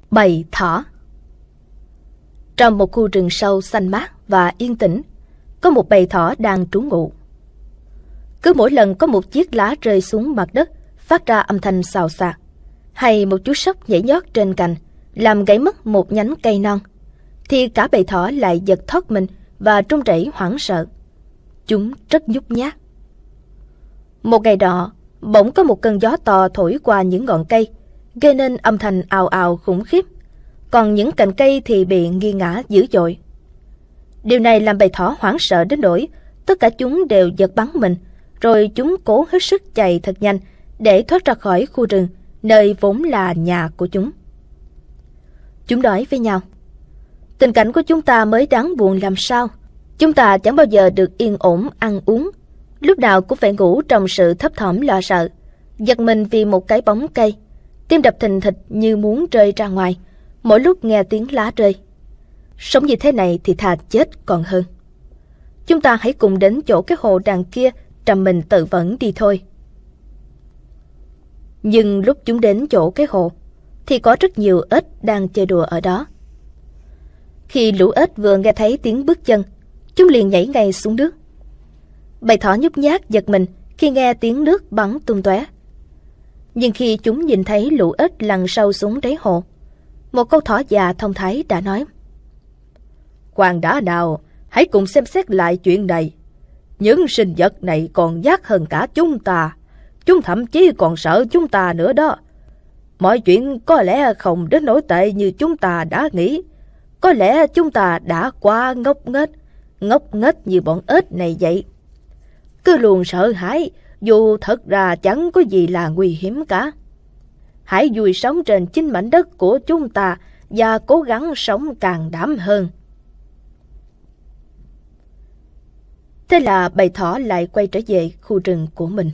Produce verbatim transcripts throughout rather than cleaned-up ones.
Bầy thỏ. Trong một khu rừng sâu xanh mát và yên tĩnh, có một bầy thỏ đang trú ngụ. Cứ mỗi lần có một chiếc lá rơi xuống mặt đất phát ra âm thanh xào xạc, hay một chú sóc nhảy nhót trên cành làm gãy mất một nhánh cây non, thì cả bầy thỏ lại giật thoát mình và run rẩy hoảng sợ. Chúng rất nhút nhát. Một ngày nọ, bỗng có một cơn gió to thổi qua những ngọn cây, gây nên âm thanh ào ào khủng khiếp, còn những cành cây thì bị nghiêng ngã dữ dội. Điều này làm bầy thỏ hoảng sợ đến nỗi tất cả chúng đều giật bắn mình, rồi chúng cố hết sức chạy thật nhanh để thoát ra khỏi khu rừng nơi vốn là nhà của chúng. Chúng nói với nhau: tình cảnh của chúng ta mới đáng buồn làm sao. Chúng ta chẳng bao giờ được yên ổn ăn uống, lúc nào cũng phải ngủ trong sự thấp thỏm lo sợ, giật mình vì một cái bóng cây, tim đập thình thịch như muốn rơi ra ngoài mỗi lúc nghe tiếng lá rơi. Sống như thế này thì thà chết còn hơn. Chúng ta hãy cùng đến chỗ cái hồ đằng kia trầm mình tự vẫn đi thôi. Nhưng lúc chúng đến chỗ cái hồ thì có rất nhiều ếch đang chơi đùa ở đó. Khi lũ ếch vừa nghe thấy tiếng bước chân, chúng liền nhảy ngay xuống nước. Bầy thỏ nhút nhát giật mình khi nghe tiếng nước bắn tung tóe. Nhưng khi chúng nhìn thấy lũ ếch lặn sâu xuống đáy hồ, một con thỏ già thông thái đã nói: khoan đã nào, hãy cùng xem xét lại chuyện này. Những sinh vật này còn giác hơn cả chúng ta. Chúng thậm chí còn sợ chúng ta nữa đó. Mọi chuyện có lẽ không đến nỗi tệ như chúng ta đã nghĩ. Có lẽ chúng ta đã quá ngốc nghếch, ngốc nghếch như bọn ếch này vậy. Cứ luôn sợ hãi, dù thật ra chẳng có gì là nguy hiểm cả. Hãy vui sống trên chính mảnh đất của chúng ta và cố gắng sống càng đảm hơn. Thế là bầy thỏ lại quay trở về khu rừng của mình.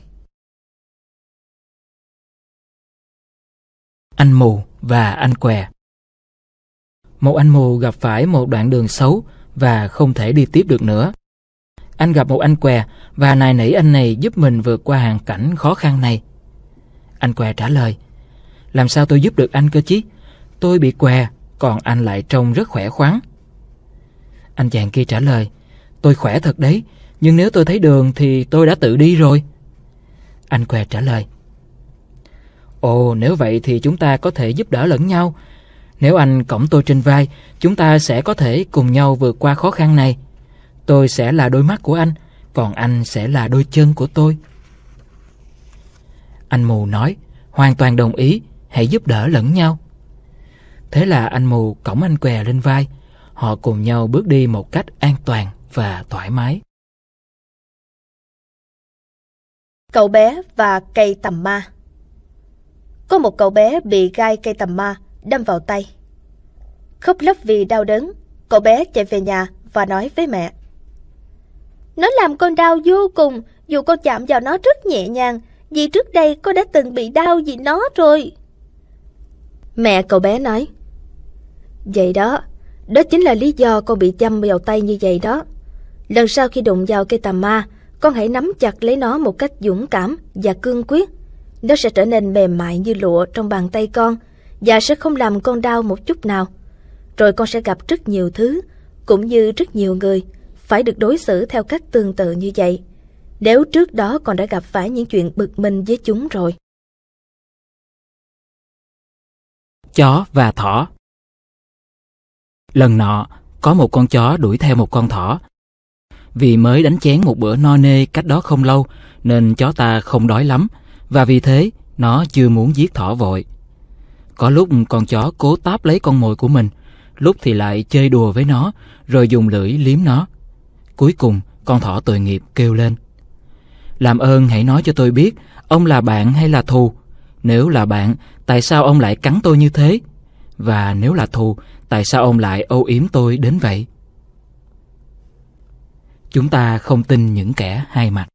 Anh mù và anh què. Một anh mù gặp phải một đoạn đường xấu và không thể đi tiếp được nữa. Anh gặp một anh què và nài nỉ anh này giúp mình vượt qua hoàn cảnh khó khăn này. Anh què trả lời: làm sao tôi giúp được anh cơ chứ? Tôi bị què, còn anh lại trông rất khỏe khoắn. Anh chàng kia trả lời: tôi khỏe thật đấy, nhưng nếu tôi thấy đường thì tôi đã tự đi rồi. Anh què trả lời: ồ, nếu vậy thì chúng ta có thể giúp đỡ lẫn nhau. Nếu anh cõng tôi trên vai, chúng ta sẽ có thể cùng nhau vượt qua khó khăn này. Tôi sẽ là đôi mắt của anh, còn anh sẽ là đôi chân của tôi. Anh mù nói: hoàn toàn đồng ý, hãy giúp đỡ lẫn nhau. Thế là anh mù cõng anh què lên vai. Họ cùng nhau bước đi một cách an toàn và thoải mái. Cậu bé và cây tằm ma. Có một cậu bé bị gai cây tằm ma đâm vào tay. Khóc lóc vì đau đớn, cậu bé chạy về nhà và nói với mẹ: nó làm con đau vô cùng, dù con chạm vào nó rất nhẹ nhàng, vì trước đây con đã từng bị đau vì nó rồi. Mẹ cậu bé nói: vậy đó, đó chính là lý do con bị châm vào tay như vậy đó. Lần sau khi đụng vào cây tằm ma, con hãy nắm chặt lấy nó một cách dũng cảm và cương quyết. Nó sẽ trở nên mềm mại như lụa trong bàn tay con và sẽ không làm con đau một chút nào. Rồi con sẽ gặp rất nhiều thứ, cũng như rất nhiều người, phải được đối xử theo cách tương tự như vậy, nếu trước đó con đã gặp phải những chuyện bực mình với chúng rồi. Chó và thỏ. Lần nọ, có một con chó đuổi theo một con thỏ. Vì mới đánh chén một bữa no nê cách đó không lâu, nên chó ta không đói lắm, và vì thế nó chưa muốn giết thỏ vội. Có lúc con chó cố táp lấy con mồi của mình, lúc thì lại chơi đùa với nó, rồi dùng lưỡi liếm nó. Cuối cùng, con thỏ tội nghiệp kêu lên: làm ơn hãy nói cho tôi biết, ông là bạn hay là thù? Nếu là bạn, tại sao ông lại cắn tôi như thế? Và nếu là thù, tại sao ông lại âu yếm tôi đến vậy? Chúng ta không tin những kẻ hai mặt.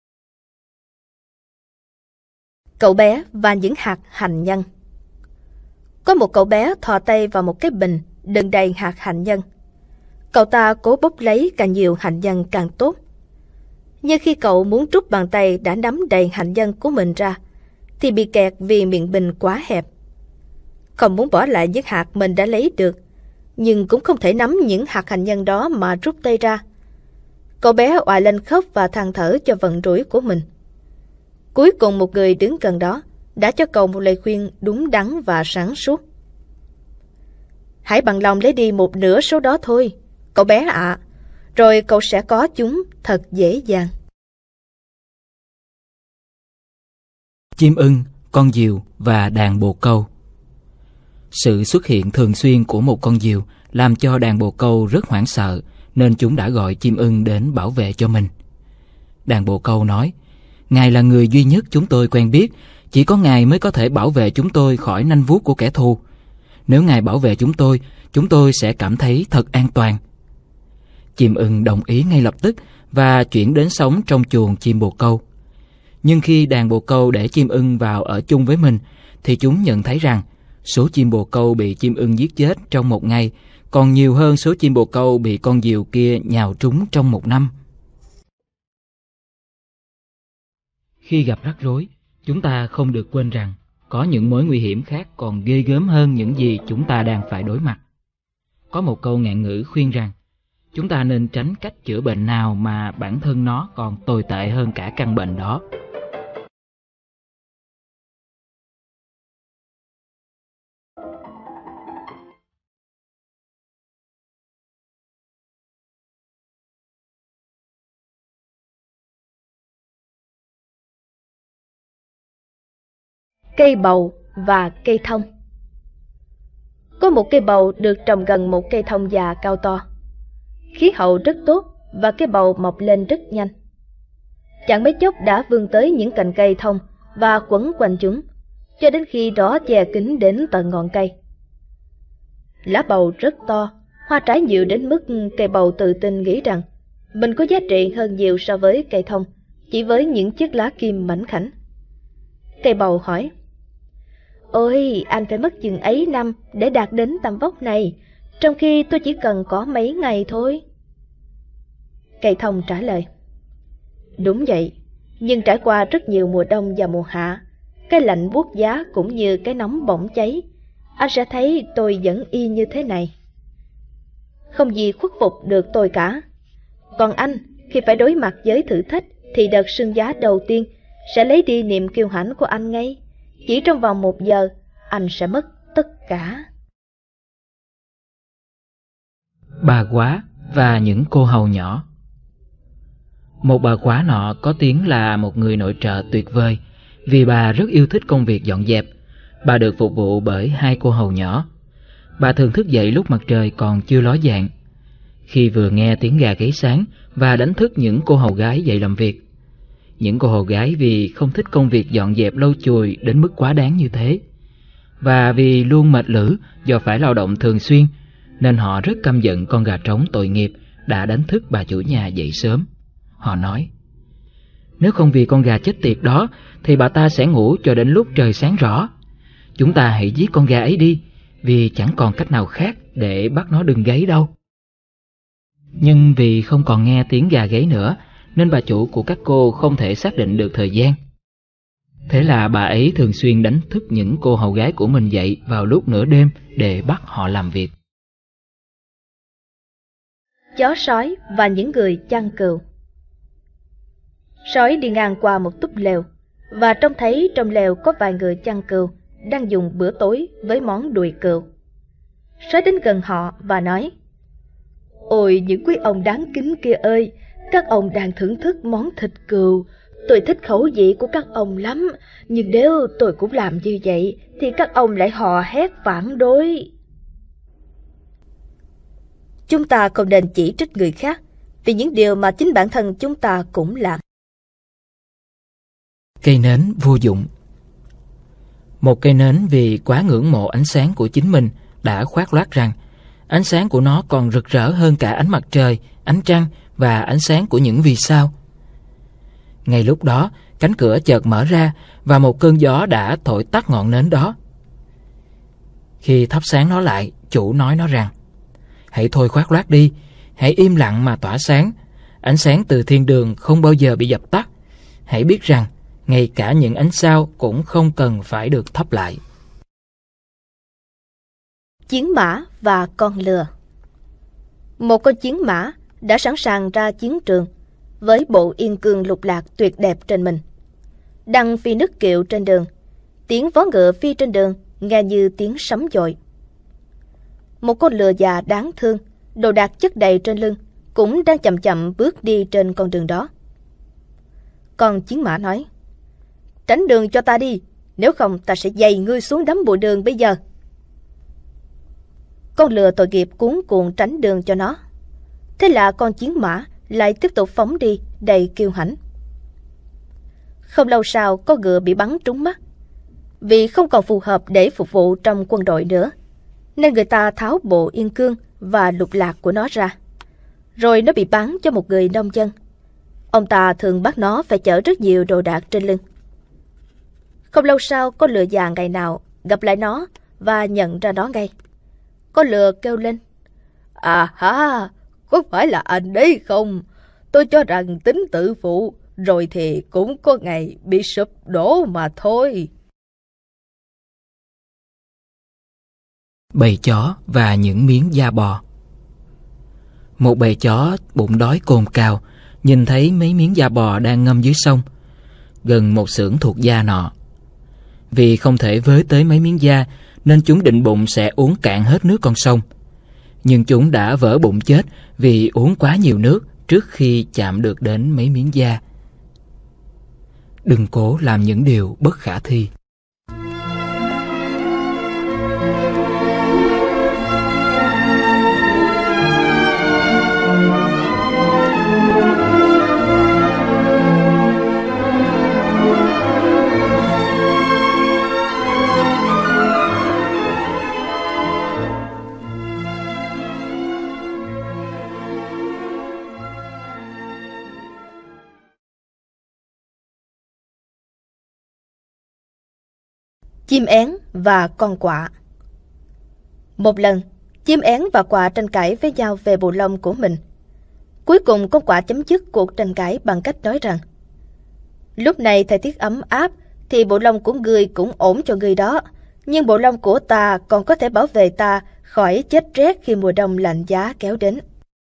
Cậu bé và những hạt hạnh nhân. Có một cậu bé thò tay vào một cái bình đựng đầy hạt hạnh nhân. Cậu ta cố bốc lấy càng nhiều hạnh nhân càng tốt. Nhưng khi cậu muốn trút bàn tay đã nắm đầy hạnh nhân của mình ra, thì bị kẹt vì miệng bình quá hẹp. không muốn bỏ lại những hạt mình đã lấy được, nhưng cũng không thể nắm những hạt hạnh nhân đó mà rút tay ra. Cậu bé oại lên khóc và than thở cho vận rủi của mình. Cuối cùng một người đứng gần đó đã cho cậu một lời khuyên đúng đắn và sáng suốt. Hãy bằng lòng lấy đi một nửa số đó thôi, cậu bé ạ, à, rồi cậu sẽ có chúng thật dễ dàng. Chim ưng, con diều và đàn bồ câu. Sự xuất hiện thường xuyên của một con diều làm cho đàn bồ câu rất hoảng sợ, nên chúng đã gọi chim ưng đến bảo vệ cho mình. Đàn bồ câu nói, Ngài là người duy nhất chúng tôi quen biết, chỉ có Ngài mới có thể bảo vệ chúng tôi khỏi nanh vuốt của kẻ thù. Nếu Ngài bảo vệ chúng tôi, chúng tôi sẽ cảm thấy thật an toàn. Chim ưng đồng ý ngay lập tức và chuyển đến sống trong chuồng chim bồ câu. Nhưng khi đàn bồ câu để chim ưng vào ở chung với mình, thì chúng nhận thấy rằng số chim bồ câu bị chim ưng giết chết trong một ngày còn nhiều hơn số chim bồ câu bị con diều kia nhào trúng trong một năm. Khi gặp rắc rối, chúng ta không được quên rằng có những mối nguy hiểm khác còn ghê gớm hơn những gì chúng ta đang phải đối mặt. Có một câu ngạn ngữ khuyên rằng chúng ta nên tránh cách chữa bệnh nào mà bản thân nó còn tồi tệ hơn cả căn bệnh đó. Cây bầu và cây thông. Có một cây bầu được trồng gần một cây thông già cao to. Khí hậu rất tốt và cây bầu mọc lên rất nhanh. Chẳng mấy chốc đã vươn tới những cành cây thông và quấn quanh chúng, cho đến khi đó che kín đến tận ngọn cây. Lá bầu rất to, hoa trái nhiều đến mức cây bầu tự tin nghĩ rằng mình có giá trị hơn nhiều so với cây thông, chỉ với những chiếc lá kim mảnh khảnh. Cây bầu hỏi, Ôi, anh phải mất chừng ấy năm để đạt đến tầm vóc này, trong khi tôi chỉ cần có mấy ngày thôi. Cây thông trả lời, Đúng vậy, nhưng trải qua rất nhiều mùa đông và mùa hạ, cái lạnh buốt giá cũng như cái nóng bỏng cháy, anh sẽ thấy tôi vẫn y như thế này. Không gì khuất phục được tôi cả. Còn anh, khi phải đối mặt với thử thách, thì đợt sưng giá đầu tiên sẽ lấy đi niềm kiêu hãnh của anh ngay. Chỉ trong vòng một giờ, anh sẽ mất tất cả. Bà quá và những cô hầu nhỏ. Một bà quá nọ có tiếng là một người nội trợ tuyệt vời, vì bà rất yêu thích công việc dọn dẹp. Bà được phục vụ bởi hai cô hầu nhỏ. Bà thường thức dậy lúc mặt trời còn chưa ló dạng. Khi vừa nghe tiếng gà gáy sáng và đánh thức những cô hầu gái dậy làm việc. Những cô hầu gái vì không thích công việc dọn dẹp lau chùi đến mức quá đáng như thế, và vì luôn mệt lử do phải lao động thường xuyên, nên họ rất căm giận con gà trống tội nghiệp đã đánh thức bà chủ nhà dậy sớm. Họ nói, nếu không vì con gà chết tiệt đó thì bà ta sẽ ngủ cho đến lúc trời sáng rõ. Chúng ta hãy giết con gà ấy đi, vì chẳng còn cách nào khác để bắt nó đừng gáy đâu. Nhưng vì không còn nghe tiếng gà gáy nữa, nên bà chủ của các cô không thể xác định được thời gian. Thế là bà ấy thường xuyên đánh thức những cô hầu gái của mình dậy vào lúc nửa đêm để bắt họ làm việc. Chó sói và những người chăn cừu. Sói đi ngang qua một túp lều, và trông thấy trong lều có vài người chăn cừu đang dùng bữa tối với món đùi cừu. Sói đến gần họ và nói, Ôi những quý ông đáng kính kia ơi, các ông đang thưởng thức món thịt cừu. Tôi thích khẩu vị của các ông lắm, nhưng nếu tôi cũng làm như vậy thì các ông lại hò hét phản đối. Chúng ta không nên chỉ trích người khác vì những điều mà chính bản thân chúng ta cũng làm. Cây nến vô dụng. Một cây nến vì quá ngưỡng mộ ánh sáng của chính mình đã khoác lác rằng ánh sáng của nó còn rực rỡ hơn cả ánh mặt trời, ánh trăng và ánh sáng của những vì sao. Ngay lúc đó, cánh cửa chợt mở ra và một cơn gió đã thổi tắt ngọn nến đó. Khi thắp sáng nó lại, chủ nói nó rằng, hãy thôi khoác lác đi, hãy im lặng mà tỏa sáng. Ánh sáng từ thiên đường không bao giờ bị dập tắt. Hãy biết rằng, ngay cả những ánh sao cũng không cần phải được thắp lại. Chiến mã và con lừa. Một con chiến mã đã sẵn sàng ra chiến trường với bộ yên cương lục lạc tuyệt đẹp trên mình. Đang phi nức kiệu trên đường, tiếng vó ngựa phi trên đường nghe như tiếng sấm dội. Một con lừa già đáng thương, đồ đạc chất đầy trên lưng, cũng đang chậm chậm bước đi trên con đường đó. Con chiến mã nói: "Tránh đường cho ta đi, nếu không ta sẽ giày ngươi xuống đám bụi đường bây giờ." Con lừa tội nghiệp cuống cuồng tránh đường cho nó. Thế là con chiến mã lại tiếp tục phóng đi đầy kiêu hãnh. Không lâu sau, con ngựa bị bắn trúng mắt. Vì không còn phù hợp để phục vụ trong quân đội nữa, nên người ta tháo bộ yên cương và lục lạc của nó ra. Rồi nó bị bán cho một người nông dân. Ông ta thường bắt nó phải chở rất nhiều đồ đạc trên lưng. Không lâu sau, con lừa già ngày nào gặp lại nó và nhận ra nó ngay. Con lừa kêu lên: "À ha, có phải là anh đấy không? Tôi cho rằng tính tự phụ, rồi thì cũng có ngày bị sụp đổ mà thôi." Bầy chó và những miếng da bò. Một bầy chó bụng đói cồn cào nhìn thấy mấy miếng da bò đang ngâm dưới sông, gần một xưởng thuộc da nọ. Vì không thể với tới mấy miếng da, nên chúng định bụng sẽ uống cạn hết nước con sông. Nhưng chúng đã vỡ bụng chết vì uống quá nhiều nước trước khi chạm được đến mấy miếng da. Đừng cố làm những điều bất khả thi. Chim én và con quạ. Một lần, chim én và quạ tranh cãi với nhau về bộ lông của mình. Cuối cùng con quạ chấm dứt cuộc tranh cãi bằng cách nói rằng: "Lúc này thời tiết ấm áp thì bộ lông của ngươi cũng ổn cho ngươi đó, nhưng bộ lông của ta còn có thể bảo vệ ta khỏi chết rét khi mùa đông lạnh giá kéo đến."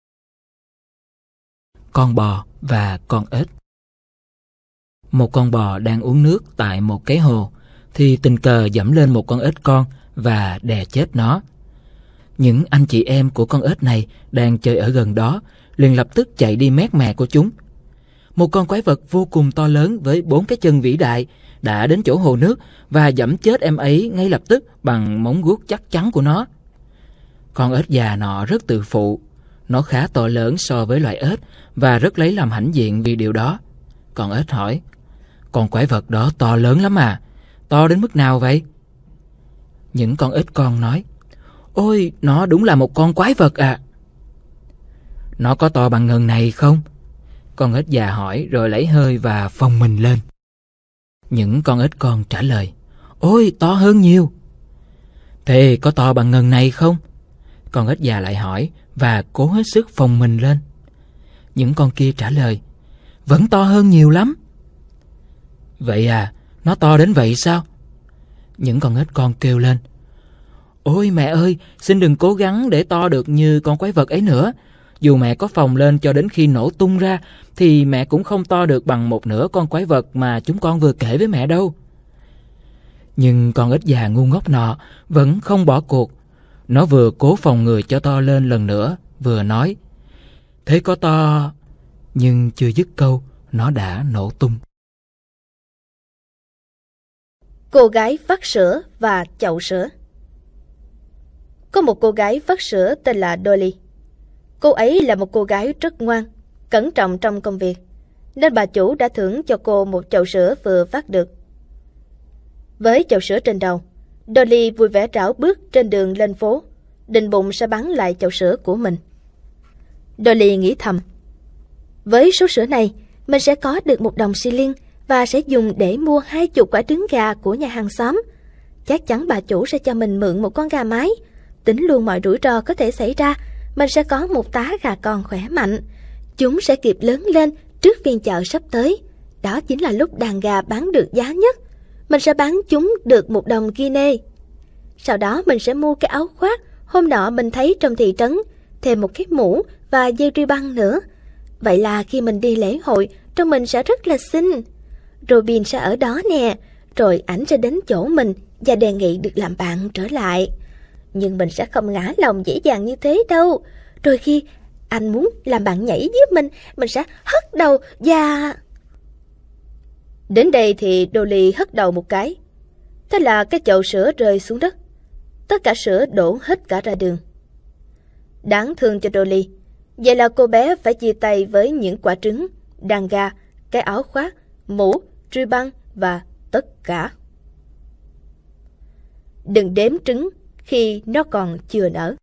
Con bò và con ếch. Một con bò đang uống nước tại một cái hồ thì tình cờ dẫm lên một con ếch con và đè chết nó. Những anh chị em của con ếch này đang chơi ở gần đó liền lập tức chạy đi mét mè của chúng. Một con quái vật vô cùng to lớn với bốn cái chân vĩ đại đã đến chỗ hồ nước và dẫm chết em ấy ngay lập tức bằng móng guốc chắc chắn của nó. Con ếch già nọ rất tự phụ. Nó khá to lớn so với loài ếch và rất lấy làm hãnh diện vì điều đó. Con ếch hỏi: "Con quái vật đó to lớn lắm à? To đến mức nào vậy?" Những con ếch con nói: "Ôi, nó đúng là một con quái vật à." "Nó có to bằng ngần này không?" Con ếch già hỏi rồi lấy hơi và phồng mình lên. Những con ếch con trả lời: "Ôi, to hơn nhiều." "Thế có to bằng ngần này không?" Con ếch già lại hỏi và cố hết sức phồng mình lên. Những con kia trả lời: "Vẫn to hơn nhiều lắm." "Vậy à, nó to đến vậy sao?" Những con ếch con kêu lên: "Ôi mẹ ơi, xin đừng cố gắng để to được như con quái vật ấy nữa. Dù mẹ có phồng lên cho đến khi nổ tung ra, thì mẹ cũng không to được bằng một nửa con quái vật mà chúng con vừa kể với mẹ đâu." Nhưng con ếch già ngu ngốc nọ vẫn không bỏ cuộc. Nó vừa cố phồng người cho to lên lần nữa, vừa nói: "Thế có to..." Nhưng chưa dứt câu, nó đã nổ tung. Cô gái vắt sữa và chậu sữa. Có một cô gái vắt sữa tên là Dolly. Cô ấy là một cô gái rất ngoan, cẩn trọng trong công việc, nên bà chủ đã thưởng cho cô một chậu sữa vừa vắt được. Với chậu sữa trên đầu, Dolly vui vẻ rảo bước trên đường lên phố, định bụng sẽ bán lại chậu sữa của mình. Dolly nghĩ thầm: với số sữa này, mình sẽ có được một đồng xi lin và sẽ dùng để mua hai chục quả trứng gà của nhà hàng xóm. Chắc chắn bà chủ sẽ cho mình mượn một con gà mái. Tính luôn mọi rủi ro có thể xảy ra, mình sẽ có một tá gà con khỏe mạnh. Chúng sẽ kịp lớn lên trước phiên chợ sắp tới. Đó chính là lúc đàn gà bán được giá nhất. Mình sẽ bán chúng được một đồng guinea. Sau đó mình sẽ mua cái áo khoác Hôm nọ mình thấy trong thị trấn thêm một cái mũ và dây ruy băng nữa. Vậy là khi mình đi lễ hội, trông mình sẽ rất là xinh. Robin sẽ ở đó nè, rồi ảnh sẽ đến chỗ mình và đề nghị được làm bạn trở lại. Nhưng mình sẽ không ngã lòng dễ dàng như thế đâu. Rồi khi anh muốn làm bạn nhảy với mình, mình sẽ hất đầu và... Đến đây thì Dolly hất đầu một cái. Thế là cái chậu sữa rơi xuống đất. Tất cả sữa đổ hết cả ra đường. Đáng thương cho Dolly. Vậy là cô bé phải chia tay với những quả trứng, đàn gà, cái áo khoác, mũ, ruy băng và tất cả. Đừng đếm trứng khi nó còn chưa nở.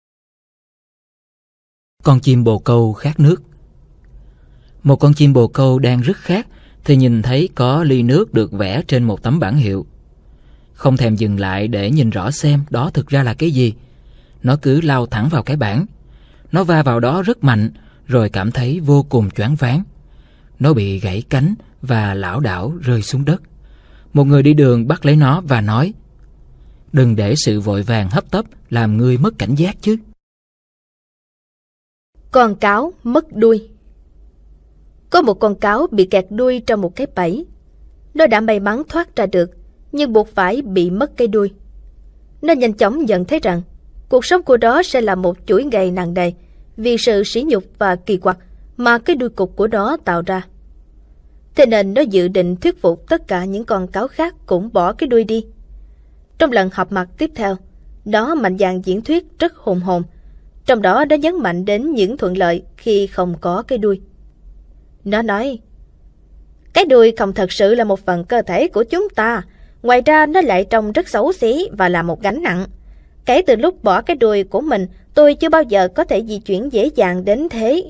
Con chim bồ câu khát nước. Một con chim bồ câu đang rất khát thì nhìn thấy có ly nước được vẽ trên một tấm bảng hiệu. Không thèm dừng lại để nhìn rõ xem đó thực ra là cái gì, nó cứ lao thẳng vào cái bảng. Nó va vào đó rất mạnh, rồi cảm thấy vô cùng choáng váng. Nó bị gãy cánh và lảo đảo rơi xuống đất. Một người đi đường bắt lấy nó và nói: "Đừng để sự vội vàng hấp tấp làm ngươi mất cảnh giác chứ." Con cáo mất đuôi. Có một con cáo bị kẹt đuôi trong một cái bẫy. Nó đã may mắn thoát ra được, nhưng buộc phải bị mất cái đuôi. Nó nhanh chóng nhận thấy rằng cuộc sống của nó sẽ là một chuỗi ngày nặng nề vì sự sỉ nhục và kỳ quặc mà cái đuôi cục của nó tạo ra. Thế nên nó dự định thuyết phục tất cả những con cáo khác cũng bỏ cái đuôi đi. Trong lần họp mặt tiếp theo, nó mạnh dạn diễn thuyết rất hùng hồn. Trong đó nó nhấn mạnh đến những thuận lợi khi không có cái đuôi. Nó nói: "Cái đuôi không thật sự là một phần cơ thể của chúng ta. Ngoài ra nó lại trông rất xấu xí và là một gánh nặng. Kể từ lúc bỏ cái đuôi của mình, tôi chưa bao giờ có thể di chuyển dễ dàng đến thế."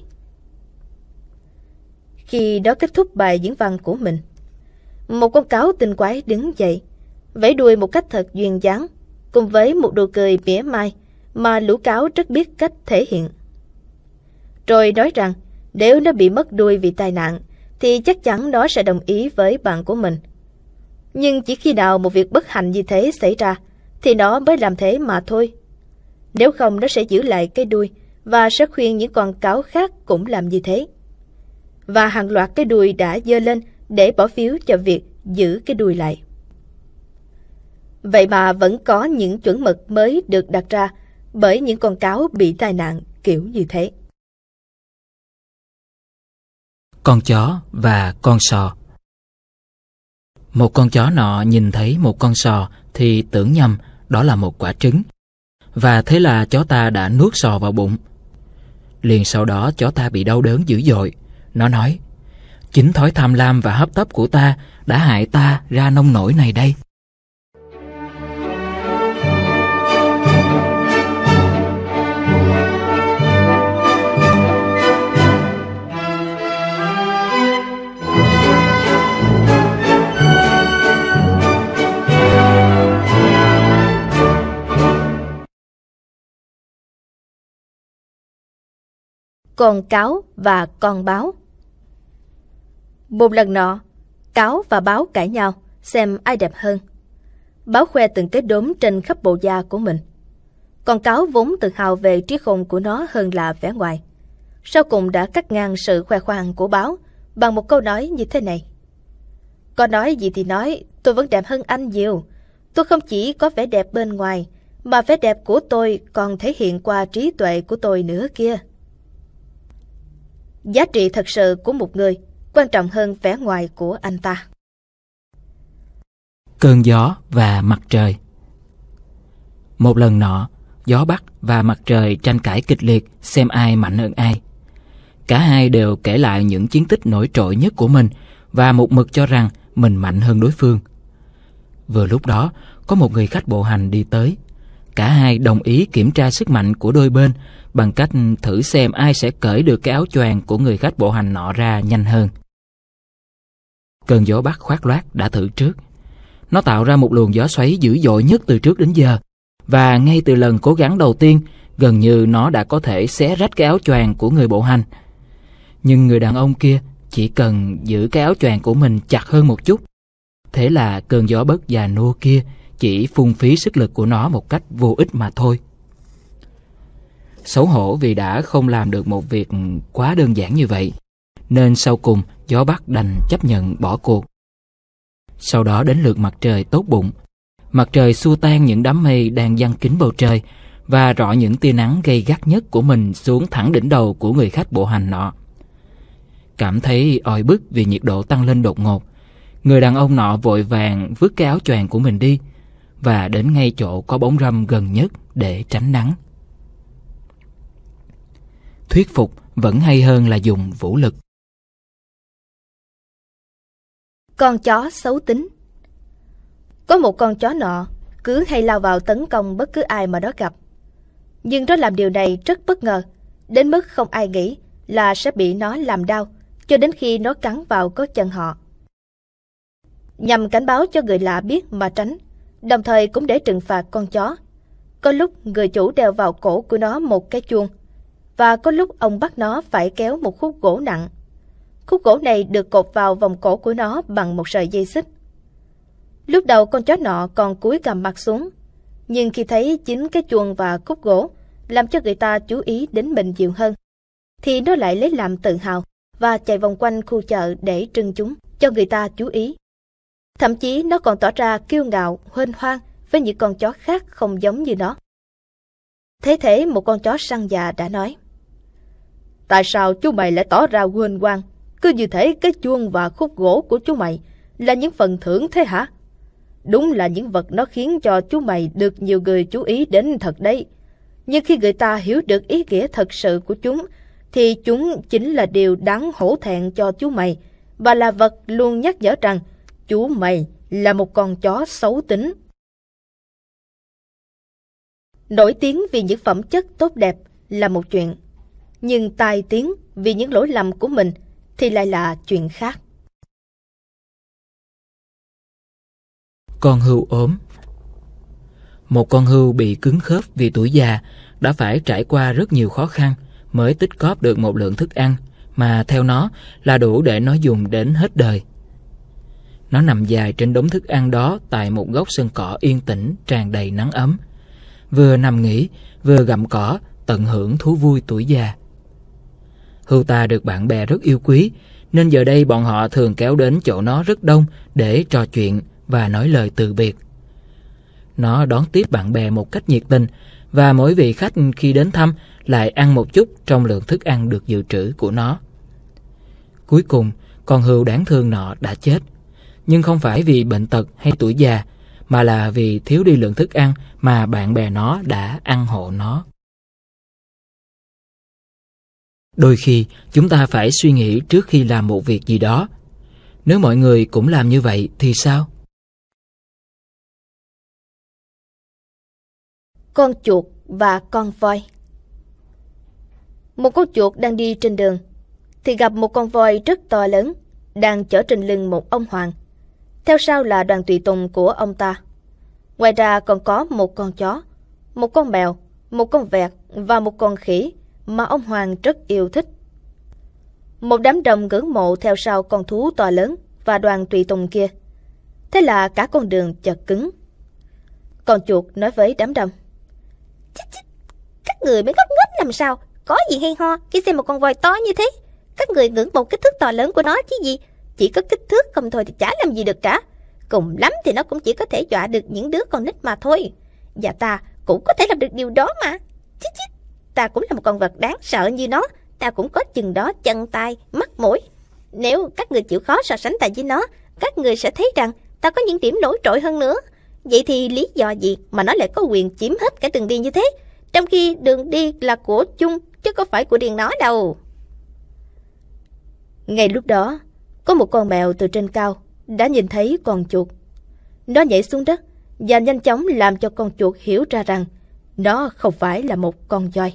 Khi đó kết thúc bài diễn văn của mình, một con cáo tinh quái đứng dậy, vẫy đuôi một cách thật duyên dáng, cùng với một nụ cười mỉa mai mà lũ cáo rất biết cách thể hiện. Rồi nói rằng nếu nó bị mất đuôi vì tai nạn, thì chắc chắn nó sẽ đồng ý với bạn của mình. Nhưng chỉ khi nào một việc bất hạnh như thế xảy ra, thì nó mới làm thế mà thôi. Nếu không, nó sẽ giữ lại cái đuôi và sẽ khuyên những con cáo khác cũng làm như thế. Và hàng loạt cái đuôi đã giơ lên để bỏ phiếu cho việc giữ cái đuôi lại. Vậy mà vẫn có những chuẩn mực mới được đặt ra bởi những con cáo bị tai nạn kiểu như thế. Con chó và con sò. Một con chó nọ nhìn thấy một con sò thì tưởng nhầm đó là một quả trứng, và thế là chó ta đã nuốt sò vào bụng. Liền sau đó chó ta bị đau đớn dữ dội. Nó nói: "Chính thói tham lam và hấp tấp của ta đã hại ta ra nông nỗi này đây." Con cáo và con báo. Một lần nọ, cáo và báo cãi nhau xem ai đẹp hơn. Báo khoe từng cái đốm trên khắp bộ da của mình. Con cáo vốn tự hào về trí khôn của nó hơn là vẻ ngoài, sau cùng đã cắt ngang sự khoe khoang của báo bằng một câu nói như thế này: "Con nói gì thì nói, tôi vẫn đẹp hơn anh nhiều. Tôi không chỉ có vẻ đẹp bên ngoài, mà vẻ đẹp của tôi còn thể hiện qua trí tuệ của tôi nữa kia." Giá trị thật sự của một người quan trọng hơn vẻ ngoài của anh ta. Cơn gió và mặt trời. Một lần nọ, gió bắc và mặt trời tranh cãi kịch liệt xem ai mạnh hơn ai. Cả hai đều kể lại những chiến tích nổi trội nhất của mình và một mực cho rằng mình mạnh hơn đối phương. Vừa lúc đó, có một người khách bộ hành đi tới. Cả hai đồng ý kiểm tra sức mạnh của đôi bên bằng cách thử xem ai sẽ cởi được cái áo choàng của người khách bộ hành nọ ra nhanh hơn. Cơn gió bắc khoác loác đã thử trước. Nó tạo ra một luồng gió xoáy dữ dội nhất từ trước đến giờ, và ngay từ lần cố gắng đầu tiên, gần như nó đã có thể xé rách cái áo choàng của người bộ hành. Nhưng người đàn ông kia chỉ cần giữ cái áo choàng của mình chặt hơn một chút. Thế là cơn gió bất già nua kia chỉ phung phí sức lực của nó một cách vô ích mà thôi. Xấu hổ vì đã không làm được một việc quá đơn giản như vậy, nên sau cùng gió bắc đành chấp nhận bỏ cuộc. Sau đó đến lượt mặt trời tốt bụng. Mặt trời xua tan những đám mây đang giăng kín bầu trời và rọi những tia nắng gay gắt nhất của mình xuống thẳng đỉnh đầu của người khách bộ hành nọ. Cảm thấy oi bức vì nhiệt độ tăng lên đột ngột, người đàn ông nọ vội vàng vứt cái áo choàng của mình đi và đến ngay chỗ có bóng râm gần nhất để tránh nắng. Thuyết phục vẫn hay hơn là dùng vũ lực. Con chó xấu tính. Có một con chó nọ cứ hay lao vào tấn công bất cứ ai mà nó gặp. Nhưng nó làm điều này rất bất ngờ, đến mức không ai nghĩ là sẽ bị nó làm đau cho đến khi nó cắn vào gót chân họ. Nhằm cảnh báo cho người lạ biết mà tránh, đồng thời cũng để trừng phạt con chó. Có lúc người chủ đeo vào cổ của nó một cái chuông, và có lúc ông bắt nó phải kéo một khúc gỗ nặng. Khúc gỗ này được cột vào vòng cổ của nó bằng một sợi dây xích. Lúc đầu con chó nọ còn cúi gằm mặt xuống, nhưng khi thấy chính cái chuông và khúc gỗ làm cho người ta chú ý đến mình nhiều hơn, thì nó lại lấy làm tự hào và chạy vòng quanh khu chợ để trưng chúng cho người ta chú ý. Thậm chí nó còn tỏ ra kiêu ngạo, huênh hoang với những con chó khác không giống như nó. Thế thế một con chó săn già đã nói: "Tại sao chú mày lại tỏ ra huênh hoang? Cứ như thể cái chuông và khúc gỗ của chú mày là những phần thưởng thế hả? Đúng là những vật nó khiến cho chú mày được nhiều người chú ý đến thật đấy. Nhưng khi người ta hiểu được ý nghĩa thật sự của chúng, thì chúng chính là điều đáng hổ thẹn cho chú mày, và là vật luôn nhắc nhở rằng chú mày là một con chó xấu tính." Nổi tiếng vì những phẩm chất tốt đẹp là một chuyện, nhưng tai tiếng vì những lỗi lầm của mình thì lại là chuyện khác. Con hươu ốm. Một con hươu bị cứng khớp vì tuổi già đã phải trải qua rất nhiều khó khăn mới tích cóp được một lượng thức ăn mà theo nó là đủ để nó dùng đến hết đời. Nó nằm dài trên đống thức ăn đó tại một góc sân cỏ yên tĩnh tràn đầy nắng ấm, vừa nằm nghỉ vừa gặm cỏ, tận hưởng thú vui tuổi già. Hươu ta được bạn bè rất yêu quý, nên giờ đây bọn họ thường kéo đến chỗ nó rất đông để trò chuyện và nói lời từ biệt. Nó đón tiếp bạn bè một cách nhiệt tình, và mỗi vị khách khi đến thăm lại ăn một chút trong lượng thức ăn được dự trữ của nó. Cuối cùng, con hươu đáng thương nọ đã chết, nhưng không phải vì bệnh tật hay tuổi già, mà là vì thiếu đi lượng thức ăn mà bạn bè nó đã ăn hộ nó. Đôi khi, chúng ta phải suy nghĩ trước khi làm một việc gì đó. Nếu mọi người cũng làm như vậy thì sao? Con chuột và con voi. Một con chuột đang đi trên đường thì gặp một con voi rất to lớn đang chở trên lưng một ông hoàng. Theo sau là đoàn tùy tùng của ông ta. Ngoài ra còn có một con chó, một con mèo, một con vẹt và một con khỉ mà ông hoàng rất yêu thích. Một đám đông ngưỡng mộ theo sau con thú to lớn và đoàn tùy tùng kia. Thế là cả con đường chật cứng. Con chuột nói với đám đông: "Chích chích, các người mới ngốc nghếch làm sao? Có gì hay ho khi xem một con voi to như thế? Các người ngưỡng mộ kích thước to lớn của nó chứ gì? Chỉ có kích thước không thôi thì chả làm gì được cả. Cùng lắm thì nó cũng chỉ có thể dọa được những đứa con nít mà thôi. Và ta cũng có thể làm được điều đó mà. Chích chích, ta cũng là một con vật đáng sợ như nó. Ta cũng có chừng đó chân tay, mắt mũi. Nếu các người chịu khó so sánh ta với nó, các người sẽ thấy rằng ta có những điểm nổi trội hơn nữa. Vậy thì lý do gì mà nó lại có quyền chiếm hết cả đường đi như thế, trong khi đường đi là của chung chứ có phải của riêng nó đâu?" Ngay lúc đó, có một con mèo từ trên cao đã nhìn thấy con chuột. Nó nhảy xuống đất và nhanh chóng làm cho con chuột hiểu ra rằng nó không phải là một con voi.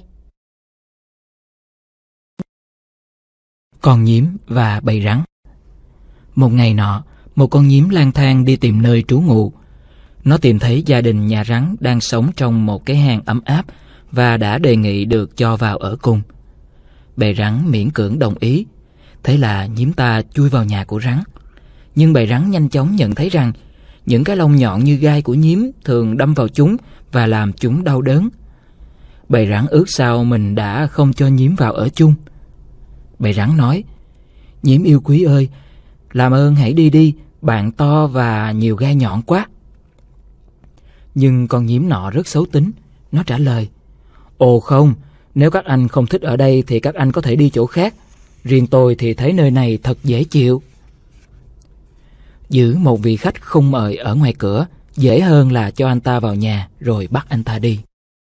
Con nhím và bầy rắn. Một ngày nọ, một con nhím lang thang đi tìm nơi trú ngụ. Nó tìm thấy gia đình nhà rắn đang sống trong một cái hang ấm áp và đã đề nghị được cho vào ở cùng. Bầy rắn miễn cưỡng đồng ý. Thế là nhím ta chui vào nhà của rắn. Nhưng bầy rắn nhanh chóng nhận thấy rằng những cái lông nhọn như gai của nhím thường đâm vào chúng và làm chúng đau đớn. Bầy rắn ước sao mình đã không cho Nhím vào ở chung. Bầy rắn nói: Nhím yêu quý ơi, làm ơn hãy đi đi, bạn to và nhiều gai nhọn quá. Nhưng con nhím nọ rất xấu tính. Nó trả lời: Ồ không, nếu các anh không thích ở đây thì các anh có thể đi chỗ khác. Riêng tôi thì thấy nơi này thật dễ chịu. Giữ một vị khách không mời ở ngoài cửa dễ hơn là cho anh ta vào nhà rồi bắt anh ta đi.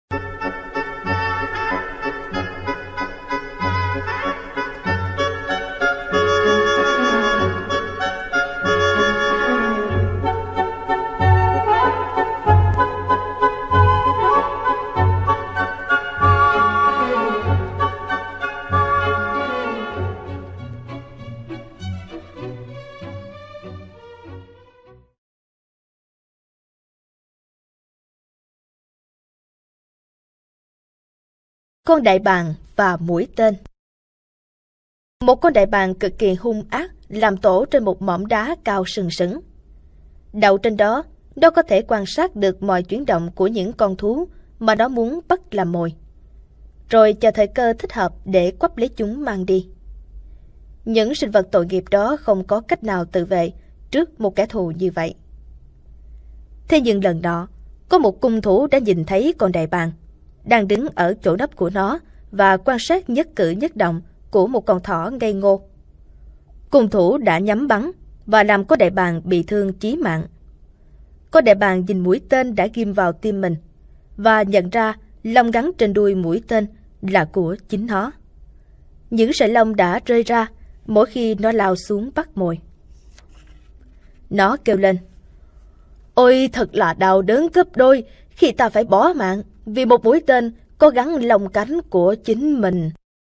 Con đại bàng và mũi tên. Một con đại bàng cực kỳ hung ác làm tổ trên một mỏm đá cao sừng sững. Đậu trên đó, nó có thể quan sát được mọi chuyển động của những con thú mà nó muốn bắt làm mồi, rồi chờ thời cơ thích hợp để quắp lấy chúng mang đi. Những sinh vật tội nghiệp đó không có cách nào tự vệ trước một kẻ thù như vậy. Thế nhưng lần đó, có một cung thủ đã nhìn thấy con đại bàng đang đứng ở chỗ nấp của nó và quan sát nhất cử nhất động của một con thỏ ngây ngô. Cung thủ đã nhắm bắn và làm con đại bàng bị thương chí mạng. Con đại bàng nhìn mũi tên đã ghim vào tim mình và nhận ra lông gắn trên đuôi mũi tên là của chính nó. Những sợi lông đã rơi ra mỗi khi nó lao xuống bắt mồi. Nó kêu lên: Ôi, thật là đau đớn gấp đôi khi ta phải bỏ mạng vì một mũi tên có gắn lông cánh của chính mình.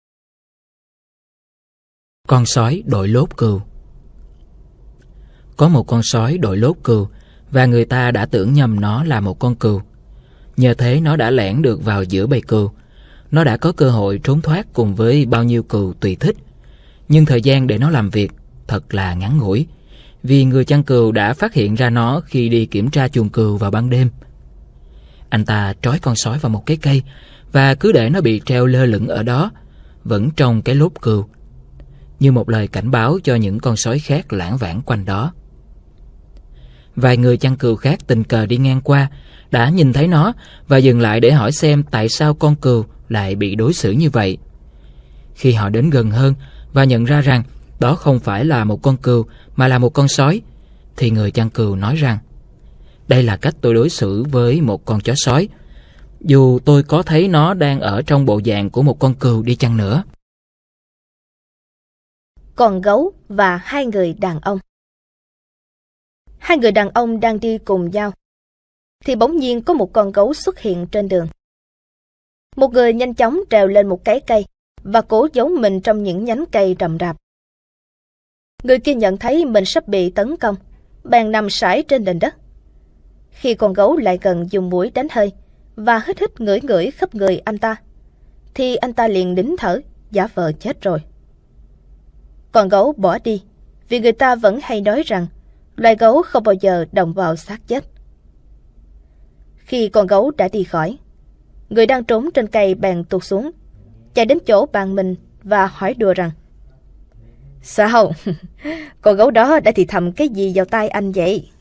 Con sói đội lốt cừu. Có một con sói đội lốt cừu và người ta đã tưởng nhầm nó là một con cừu. Nhờ thế nó đã lẻn được vào giữa bầy cừu. Nó đã có cơ hội trốn thoát cùng với bao nhiêu cừu tùy thích. Nhưng thời gian để nó làm việc thật là ngắn ngủi, vì người chăn cừu đã phát hiện ra nó khi đi kiểm tra chuồng cừu vào ban đêm. Anh ta trói con sói vào một cái cây và cứ để nó bị treo lơ lửng ở đó, vẫn trong cái lốt cừu, như một lời cảnh báo cho những con sói khác lảng vảng quanh đó. Vài người chăn cừu khác tình cờ đi ngang qua đã nhìn thấy nó và dừng lại để hỏi xem tại sao con cừu lại bị đối xử như vậy. Khi họ đến gần hơn và nhận ra rằng đó không phải là một con cừu mà là một con sói, thì người chăn cừu nói rằng: Đây là cách tôi đối xử với một con chó sói, dù tôi có thấy nó đang ở trong bộ dạng của một con cừu đi chăng nữa. Con gấu và hai người đàn ông. Hai người đàn ông đang đi cùng nhau, thì bỗng nhiên có một con gấu xuất hiện trên đường. Một người nhanh chóng trèo lên một cái cây và cố giấu mình trong những nhánh cây rậm rạp. Người kia nhận thấy mình sắp bị tấn công, bèn nằm sải trên nền đất. Khi con gấu lại gần dùng mũi đánh hơi và hít hít ngửi ngửi khắp người anh ta, thì anh ta liền nín thở, giả vờ chết rồi. Con gấu bỏ đi, vì người ta vẫn hay nói rằng loài gấu không bao giờ động vào xác chết. Khi con gấu đã đi khỏi, người đang trốn trên cây bèn tuột xuống, chạy đến chỗ bạn mình và hỏi đùa rằng: Sao? Con gấu đó đã thì thầm cái gì vào tai anh vậy?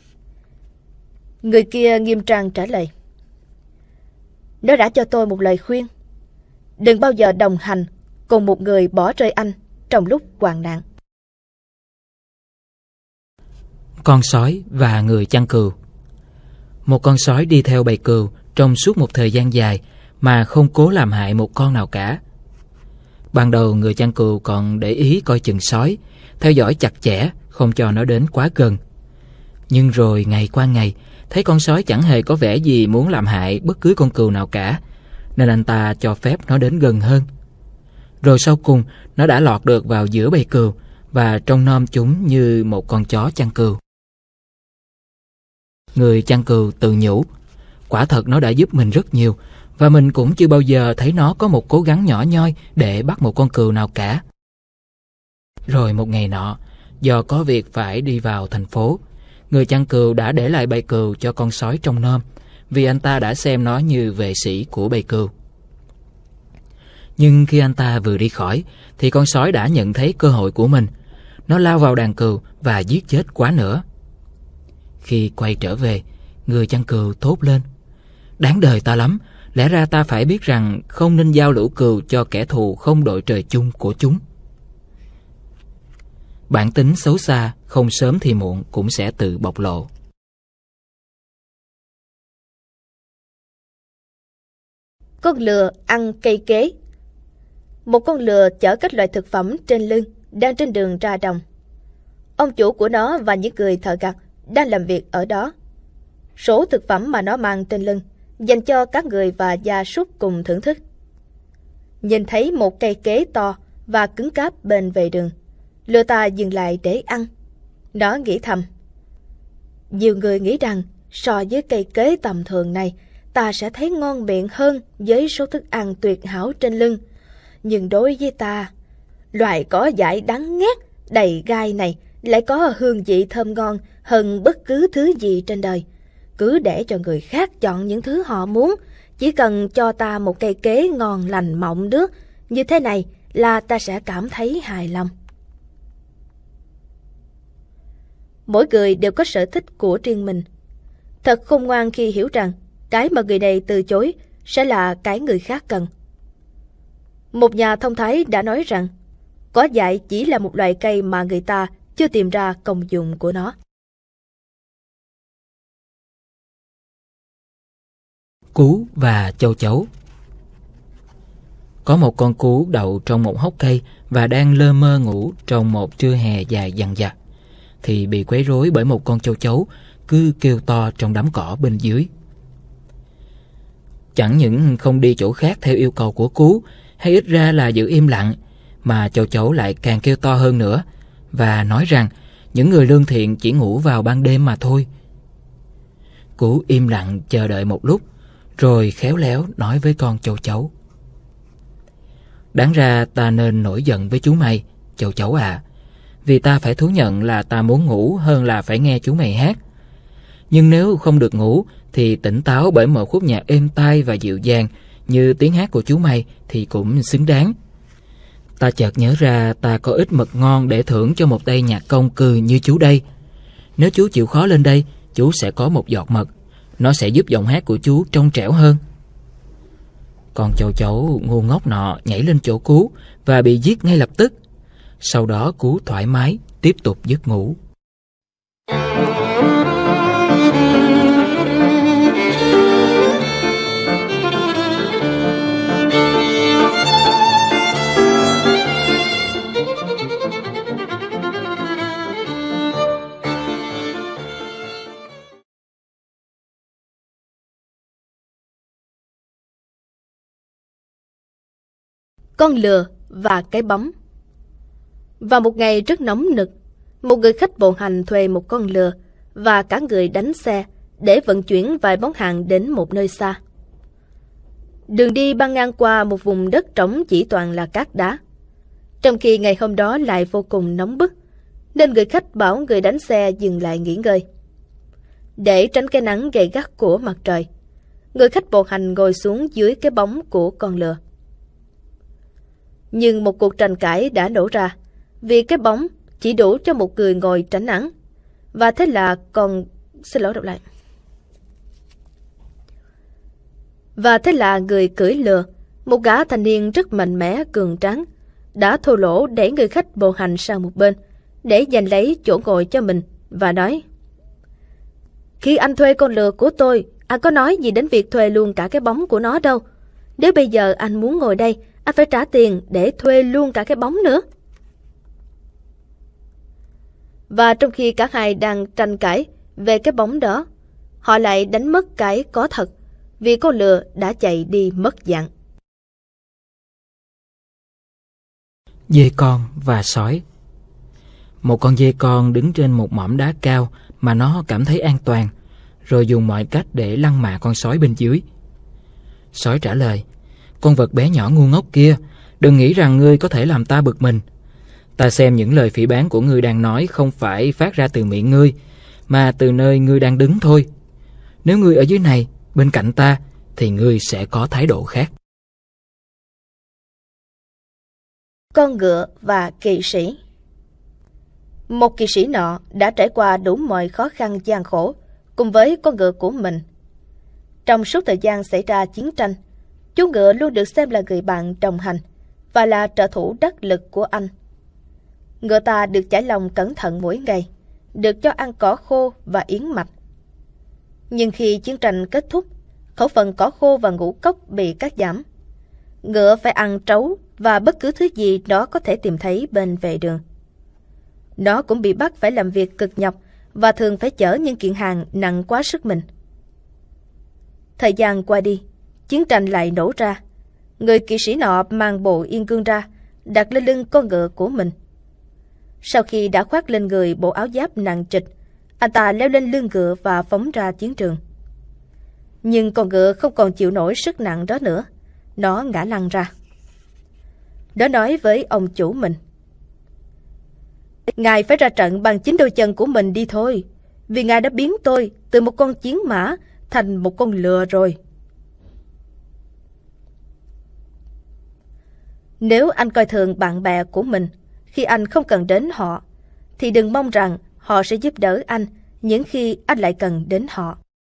Người kia nghiêm trang trả lời: Nó đã cho tôi một lời khuyên. Đừng bao giờ đồng hành cùng một người bỏ rơi anh trong lúc hoạn nạn. Con sói và người chăn cừu. Một con sói đi theo bầy cừu trong suốt một thời gian dài mà không cố làm hại một con nào cả. Ban đầu người chăn cừu còn để ý coi chừng sói, theo dõi chặt chẽ, không cho nó đến quá gần. Nhưng rồi ngày qua ngày, thấy con sói chẳng hề có vẻ gì muốn làm hại bất cứ con cừu nào cả, nên anh ta cho phép nó đến gần hơn. Rồi sau cùng, nó đã lọt được vào giữa bầy cừu và trông nom chúng như một con chó chăn cừu. Người chăn cừu tự nhủ: Quả thật nó đã giúp mình rất nhiều, và mình cũng chưa bao giờ thấy nó có một cố gắng nhỏ nhoi để bắt một con cừu nào cả. Rồi một ngày nọ, do có việc phải đi vào thành phố, người chăn cừu đã để lại bầy cừu cho con sói trông nom, vì anh ta đã xem nó như vệ sĩ của bầy cừu. Nhưng khi anh ta vừa đi khỏi thì con sói đã nhận thấy cơ hội của mình. Nó lao vào đàn cừu và giết chết quá nữa. Khi quay trở về, người chăn cừu thốt lên: "Đáng đời ta lắm, lẽ ra ta phải biết rằng không nên giao lũ cừu cho kẻ thù không đội trời chung của chúng." Bản tính xấu xa không sớm thì muộn cũng sẽ tự bộc lộ. Con lừa ăn cây kế. Một con lừa chở các loại thực phẩm trên lưng đang trên đường ra đồng. Ông chủ của nó và những người thợ gặt đang làm việc ở đó. Số thực phẩm mà nó mang trên lưng dành cho các người và gia súc cùng thưởng thức. Nhìn thấy một cây kế to và cứng cáp bên vệ đường, lừa ta dừng lại để ăn. Nó nghĩ thầm: nhiều người nghĩ rằng so với cây kế tầm thường này, ta sẽ thấy ngon miệng hơn với số thức ăn tuyệt hảo trên lưng. Nhưng đối với ta, loại cỏ dại đắng ngắt đầy gai này lại có hương vị thơm ngon hơn bất cứ thứ gì trên đời. Cứ để cho người khác chọn những thứ họ muốn, chỉ cần cho ta một cây kế ngon lành mọng nước như thế này là ta sẽ cảm thấy hài lòng. Mỗi người đều có sở thích của riêng mình. Thật khôn ngoan khi hiểu rằng cái mà người này từ chối sẽ là cái người khác cần. Một nhà thông thái đã nói rằng cỏ dại chỉ là một loại cây mà người ta chưa tìm ra công dụng của nó. Cú và châu chấu. Có một con cú đậu trong một hốc cây và đang lơ mơ ngủ trong một trưa hè dài dằng dặc, thì bị quấy rối bởi một con châu chấu cứ kêu to trong đám cỏ bên dưới. Chẳng những không đi chỗ khác theo yêu cầu của cú, hay ít ra là giữ im lặng, mà châu chấu lại càng kêu to hơn nữa và nói rằng những người lương thiện chỉ ngủ vào ban đêm mà thôi. Cú im lặng chờ đợi một lúc, rồi khéo léo nói với con châu chấu: "Đáng ra ta nên nổi giận với chú mày, châu chấu à, vì ta phải thú nhận là ta muốn ngủ hơn là phải nghe chú mày hát. Nhưng nếu không được ngủ thì tỉnh táo bởi một khúc nhạc êm tai và dịu dàng như tiếng hát của chú mày thì cũng xứng đáng. Ta chợt nhớ ra ta có ít mật ngon để thưởng cho một tay nhạc công cừ như chú đây. Nếu chú chịu khó lên đây, chú sẽ có một giọt mật. Nó sẽ giúp giọng hát của chú trong trẻo hơn." Con châu chấu ngu ngốc nọ nhảy lên chỗ cú và bị giết ngay lập tức. Sau đó cú thoải mái tiếp tục giấc ngủ. Con lừa và cái bóng. Vào một ngày rất nóng nực, một người khách bộ hành thuê một con lừa và cả người đánh xe để vận chuyển vài món hàng đến một nơi xa. Đường đi băng ngang qua một vùng đất trống chỉ toàn là cát đá. Trong khi ngày hôm đó lại vô cùng nóng bức, nên người khách bảo người đánh xe dừng lại nghỉ ngơi. Để tránh cái nắng gay gắt của mặt trời, người khách bộ hành ngồi xuống dưới cái bóng của con lừa. Nhưng một cuộc tranh cãi đã nổ ra, vì cái bóng chỉ đủ cho một người ngồi tránh nắng. Và thế là con... Xin lỗi đọc lại. Và thế là người cưỡi lừa, một gã thanh niên rất mạnh mẽ, cường tráng, đã thô lỗ đẩy người khách bộ hành sang một bên, để giành lấy chỗ ngồi cho mình, và nói: "Khi anh thuê con lừa của tôi, anh có nói gì đến việc thuê luôn cả cái bóng của nó đâu. Nếu bây giờ anh muốn ngồi đây, anh phải trả tiền để thuê luôn cả cái bóng nữa." Và trong khi cả hai đang tranh cãi về cái bóng đó, họ lại đánh mất cái có thật, vì con lừa đã chạy đi mất dạng. Dê con và sói. Một con dê con đứng trên một mỏm đá cao mà nó cảm thấy an toàn, rồi dùng mọi cách để lăng mạ con sói bên dưới. Sói trả lời: "Con vật bé nhỏ ngu ngốc kia, đừng nghĩ rằng ngươi có thể làm ta bực mình. Ta xem những lời phỉ báng của ngươi đang nói không phải phát ra từ miệng ngươi, mà từ nơi ngươi đang đứng thôi. Nếu ngươi ở dưới này, bên cạnh ta, thì ngươi sẽ có thái độ khác." Con ngựa và kỵ sĩ. Một kỵ sĩ nọ đã trải qua đủ mọi khó khăn gian khổ cùng với con ngựa của mình. Trong suốt thời gian xảy ra chiến tranh, chú ngựa luôn được xem là người bạn đồng hành và là trợ thủ đắc lực của anh. Ngựa ta được chải lòng cẩn thận mỗi ngày, được cho ăn cỏ khô và yến mạch. Nhưng khi chiến tranh kết thúc, khẩu phần cỏ khô và ngũ cốc bị cắt giảm. Ngựa phải ăn trấu và bất cứ thứ gì nó có thể tìm thấy bên vệ đường. Nó cũng bị bắt phải làm việc cực nhọc và thường phải chở những kiện hàng nặng quá sức mình. Thời gian qua đi, chiến tranh lại nổ ra. Người kỵ sĩ nọ mang bộ yên cương ra, đặt lên lưng con ngựa của mình. Sau khi đã khoác lên người bộ áo giáp nặng trịch, anh ta leo lên lưng ngựa và phóng ra chiến trường. Nhưng con ngựa không còn chịu nổi sức nặng đó nữa. Nó ngã lăn ra. Nó nói với ông chủ mình: "Ngài phải ra trận bằng chính đôi chân của mình đi thôi, vì ngài đã biến tôi từ một con chiến mã thành một con lừa rồi." Nếu anh coi thường bạn bè của mình khi anh không cần đến họ, thì đừng mong rằng họ sẽ giúp đỡ anh những khi anh lại cần đến họ.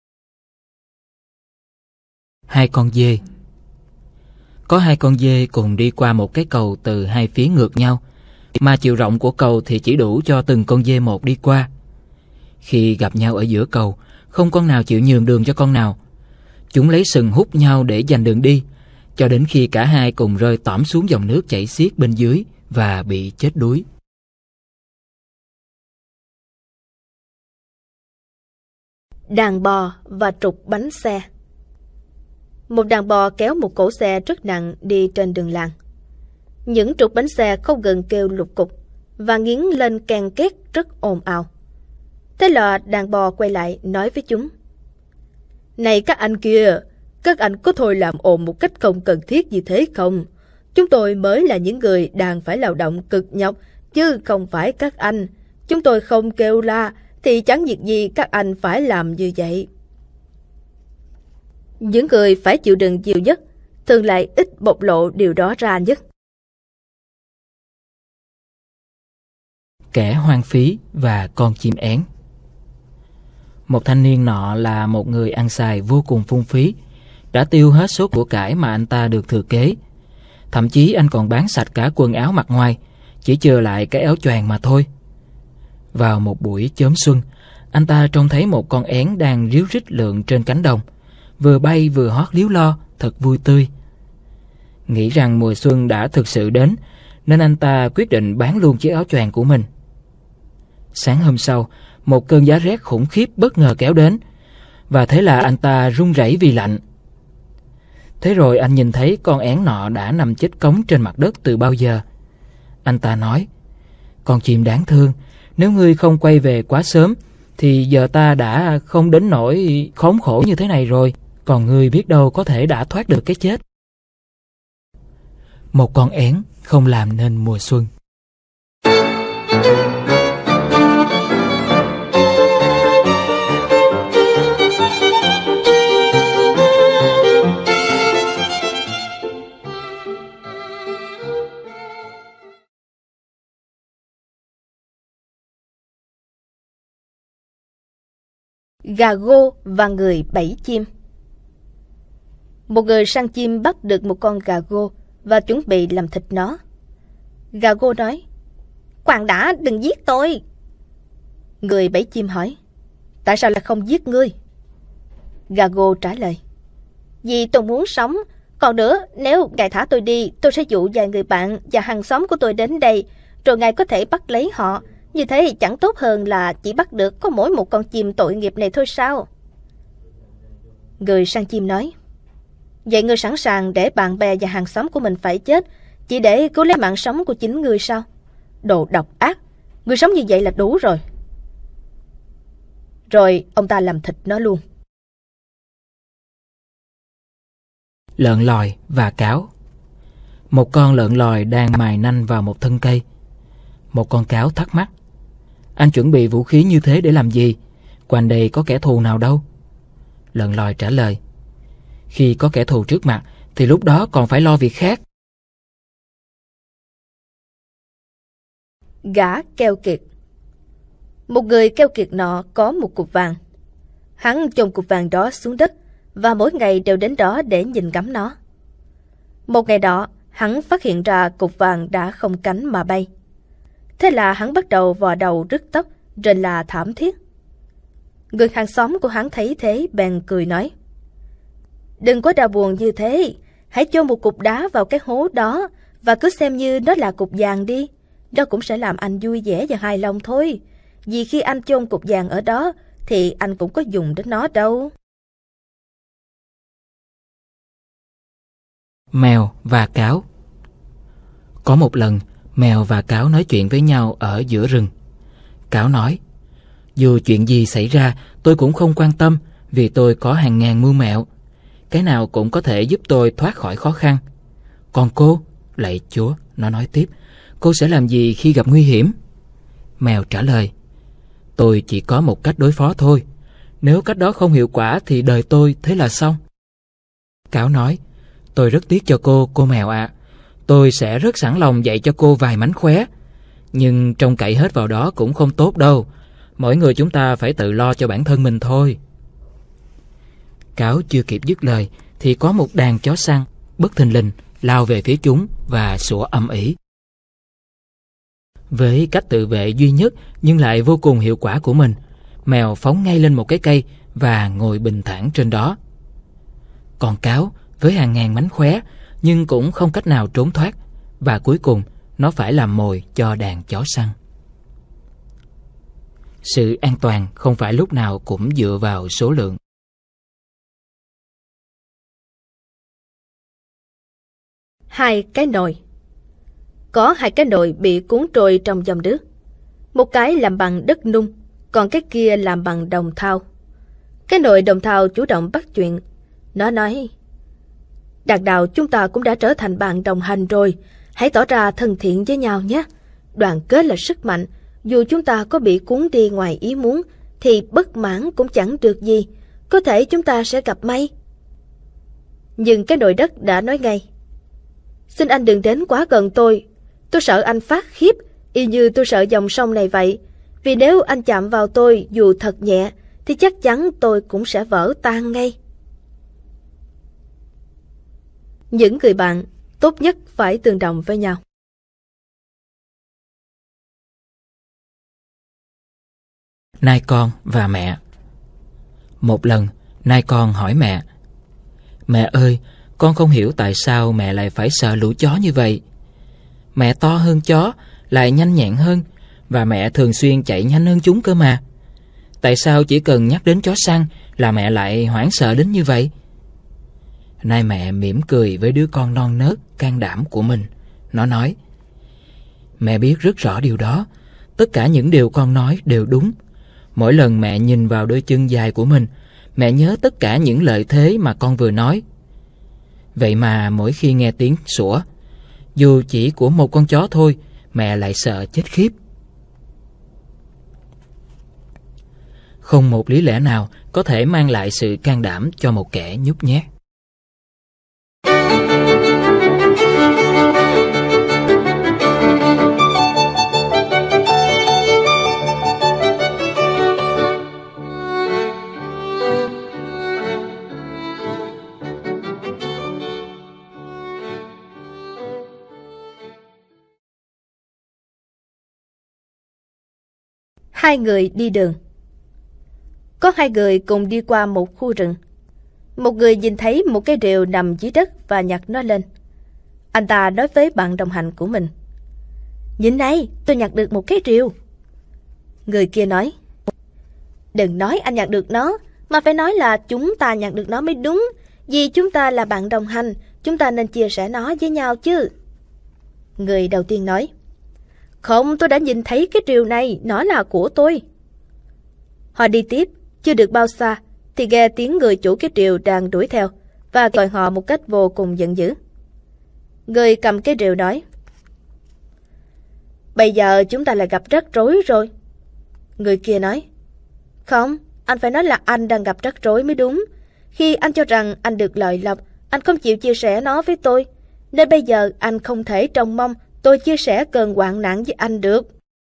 Hai con dê. Có hai con dê cùng đi qua một cái cầu từ hai phía ngược nhau, mà chiều rộng của cầu thì chỉ đủ cho từng con dê một đi qua. Khi gặp nhau ở giữa cầu, không con nào chịu nhường đường cho con nào. Chúng lấy sừng hút nhau để giành đường đi, cho đến khi cả hai cùng rơi tõm xuống dòng nước chảy xiết bên dưới và bị chết đuối. Đàn bò và trục bánh xe. Một đàn bò kéo một cỗ xe rất nặng đi trên đường làng. Những trục bánh xe không ngừng kêu lục cục và nghiến lên ken két rất ồn ào. Thế là đàn bò quay lại nói với chúng: "Này các anh kia, các anh có thôi làm ồn một cách không cần thiết như thế không? Chúng tôi mới là những người đang phải lao động cực nhọc, chứ không phải các anh. Chúng tôi không kêu la thì chẳng việc gì các anh phải làm như vậy." Những người phải chịu đựng nhiều nhất thường lại ít bộc lộ điều đó ra nhất. Kẻ hoang phí và con chim én. Một thanh niên nọ là một người ăn xài vô cùng phung phí, đã tiêu hết số của cải mà anh ta được thừa kế. Thậm chí anh còn bán sạch cả quần áo mặc ngoài, chỉ chừa lại cái áo choàng mà thôi. Vào một buổi chớm xuân, anh ta trông thấy một con én đang ríu rít lượn trên cánh đồng, vừa bay vừa hót líu lo, thật vui tươi. Nghĩ rằng mùa xuân đã thực sự đến, nên anh ta quyết định bán luôn chiếc áo choàng của mình. Sáng hôm sau, một cơn giá rét khủng khiếp bất ngờ kéo đến, và thế là anh ta run rẩy vì lạnh. Thế rồi anh nhìn thấy con én nọ đã nằm chết cống trên mặt đất từ bao giờ. Anh ta nói: "Con chim đáng thương, nếu ngươi không quay về quá sớm, thì giờ ta đã không đến nỗi khốn khổ như thế này rồi, còn ngươi biết đâu có thể đã thoát được cái chết." Một con én không làm nên mùa xuân. Gà gô và người bẫy chim. Một người săn chim bắt được một con gà gô và chuẩn bị làm thịt nó. Gà gô nói: "Khoan đã, đừng giết tôi." Người bẫy chim hỏi: "Tại sao lại không giết ngươi?" Gà gô trả lời: "Vì tôi muốn sống. Còn nữa, nếu ngài thả tôi đi, tôi sẽ dụ vài người bạn và hàng xóm của tôi đến đây, rồi ngài có thể bắt lấy họ. Như thế chẳng tốt hơn là chỉ bắt được có mỗi một con chim tội nghiệp này thôi sao?" Người săn chim nói: "Vậy ngươi sẵn sàng để bạn bè và hàng xóm của mình phải chết, chỉ để cứu lấy mạng sống của chính ngươi sao? Đồ độc ác, ngươi sống như vậy là đủ rồi." Rồi ông ta làm thịt nó luôn. Lợn lòi và cáo. Một con lợn lòi đang mài nanh vào một thân cây. Một con cáo thắc mắc: "Anh chuẩn bị vũ khí như thế để làm gì? Quanh đây có kẻ thù nào đâu?" Lợn lòi trả lời: "Khi có kẻ thù trước mặt thì lúc đó còn phải lo việc khác." Gã keo kiệt. Một người keo kiệt nọ có một cục vàng. Hắn chôn cục vàng đó xuống đất và mỗi ngày đều đến đó để nhìn ngắm nó. Một ngày đó, hắn phát hiện ra cục vàng đã không cánh mà bay. Thế là hắn bắt đầu vò đầu rứt tóc, rên là thảm thiết. Người hàng xóm của hắn thấy thế bèn cười nói: "Đừng có đau buồn như thế, hãy chôn một cục đá vào cái hố đó và cứ xem như nó là cục vàng đi. Đó cũng sẽ làm anh vui vẻ và hài lòng thôi. Vì khi anh chôn cục vàng ở đó thì anh cũng có dùng đến nó đâu." Mèo và cáo. Có một lần, mèo và cáo nói chuyện với nhau ở giữa rừng. Cáo nói: "Dù chuyện gì xảy ra, tôi cũng không quan tâm, vì tôi có hàng ngàn mưu mẹo. Cái nào cũng có thể giúp tôi thoát khỏi khó khăn. Còn cô, lạy Chúa," nó nói tiếp, "cô sẽ làm gì khi gặp nguy hiểm?" Mèo trả lời: "Tôi chỉ có một cách đối phó thôi. Nếu cách đó không hiệu quả thì đời tôi thế là xong." Cáo nói: "Tôi rất tiếc cho cô, cô mèo ạ. À. Tôi sẽ rất sẵn lòng dạy cho cô vài mánh khóe. Nhưng trông cậy hết vào đó cũng không tốt đâu. Mỗi người chúng ta phải tự lo cho bản thân mình thôi." Cáo chưa kịp dứt lời thì có một đàn chó săn bất thình lình lao về phía chúng và sủa ầm ĩ. Với cách tự vệ duy nhất nhưng lại vô cùng hiệu quả của mình, mèo phóng ngay lên một cái cây và ngồi bình thản trên đó. Còn cáo với hàng ngàn mánh khóe nhưng cũng không cách nào trốn thoát, và cuối cùng nó phải làm mồi cho đàn chó săn. Sự an toàn không phải lúc nào cũng dựa vào số lượng. Hai cái nồi. Có hai cái nồi bị cuốn trôi trong dòng nước. Một cái làm bằng đất nung, còn cái kia làm bằng đồng thau. Cái nồi đồng thau chủ động bắt chuyện. Nó nói: "Đàn đào chúng ta cũng đã trở thành bạn đồng hành rồi. Hãy tỏ ra thân thiện với nhau nhé. Đoàn kết là sức mạnh. Dù chúng ta có bị cuốn đi ngoài ý muốn thì bất mãn cũng chẳng được gì. Có thể chúng ta sẽ gặp may." Nhưng cái nồi đất đã nói ngay: "Xin anh đừng đến quá gần tôi. Tôi sợ anh phát khiếp, y như tôi sợ dòng sông này vậy. Vì nếu anh chạm vào tôi dù thật nhẹ thì chắc chắn tôi cũng sẽ vỡ tan ngay." Những người bạn tốt nhất phải tương đồng với nhau. Nai con và mẹ. Một lần, nai con hỏi mẹ: "Mẹ ơi, con không hiểu tại sao mẹ lại phải sợ lũ chó như vậy. Mẹ to hơn chó, lại nhanh nhẹn hơn, và mẹ thường xuyên chạy nhanh hơn chúng cơ mà. Tại sao chỉ cần nhắc đến chó săn là mẹ lại hoảng sợ đến như vậy?" Nai mẹ mỉm cười với đứa con non nớt can đảm của mình. Nó nói: "Mẹ biết rất rõ điều đó. Tất cả những điều con nói đều đúng. Mỗi lần mẹ nhìn vào đôi chân dài của mình, mẹ nhớ tất cả những lợi thế mà con vừa nói. Vậy mà mỗi khi nghe tiếng sủa, dù chỉ của một con chó thôi, mẹ lại sợ chết khiếp." Không một lý lẽ nào có thể mang lại sự can đảm cho một kẻ nhút nhát. Hai người đi đường. Có hai người cùng đi qua một khu rừng. Một người nhìn thấy một cái rìu nằm dưới đất và nhặt nó lên. Anh ta nói với bạn đồng hành của mình: "Nhìn này, tôi nhặt được một cái rìu." Người kia nói: "Đừng nói anh nhặt được nó, mà phải nói là chúng ta nhặt được nó mới đúng. Vì chúng ta là bạn đồng hành, chúng ta nên chia sẻ nó với nhau chứ." Người đầu tiên nói: "Không, tôi đã nhìn thấy cái rìu này, nó là của tôi." Họ đi tiếp, chưa được bao xa thì nghe tiếng người chủ cái rìu đang đuổi theo và gọi họ một cách vô cùng giận dữ. Người cầm cái rìu nói: "Bây giờ chúng ta lại gặp rắc rối rồi." Người kia nói: "Không, anh phải nói là anh đang gặp rắc rối mới đúng. Khi anh cho rằng anh được lợi lộc, anh không chịu chia sẻ nó với tôi, nên bây giờ anh không thể trông mong tôi chia sẻ cơn hoạn nạn với anh được."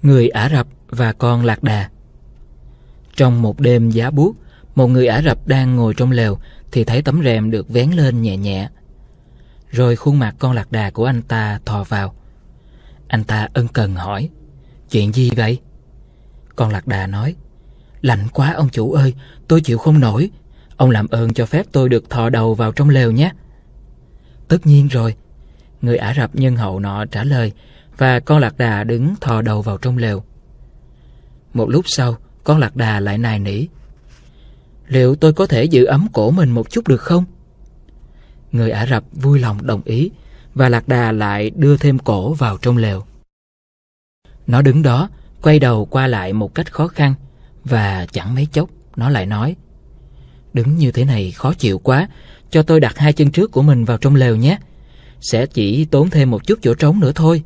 Người Ả Rập và con lạc đà. Trong một đêm giá buốt, một người Ả Rập đang ngồi trong lều thì thấy tấm rèm được vén lên nhẹ nhẹ. Rồi khuôn mặt con lạc đà của anh ta thò vào. Anh ta ân cần hỏi: "Chuyện gì vậy?" Con lạc đà nói: "Lạnh quá ông chủ ơi, tôi chịu không nổi. Ông làm ơn cho phép tôi được thò đầu vào trong lều nhé." "Tất nhiên rồi," người Ả Rập nhân hậu nọ trả lời, và con lạc đà đứng thò đầu vào trong lều. Một lúc sau, con lạc đà lại nài nỉ: "Liệu tôi có thể giữ ấm cổ mình một chút được không?" Người Ả Rập vui lòng đồng ý, và lạc đà lại đưa thêm cổ vào trong lều. Nó đứng đó, quay đầu qua lại một cách khó khăn, và chẳng mấy chốc nó lại nói: "Đứng như thế này khó chịu quá, cho tôi đặt hai chân trước của mình vào trong lều nhé. Sẽ chỉ tốn thêm một chút chỗ trống nữa thôi."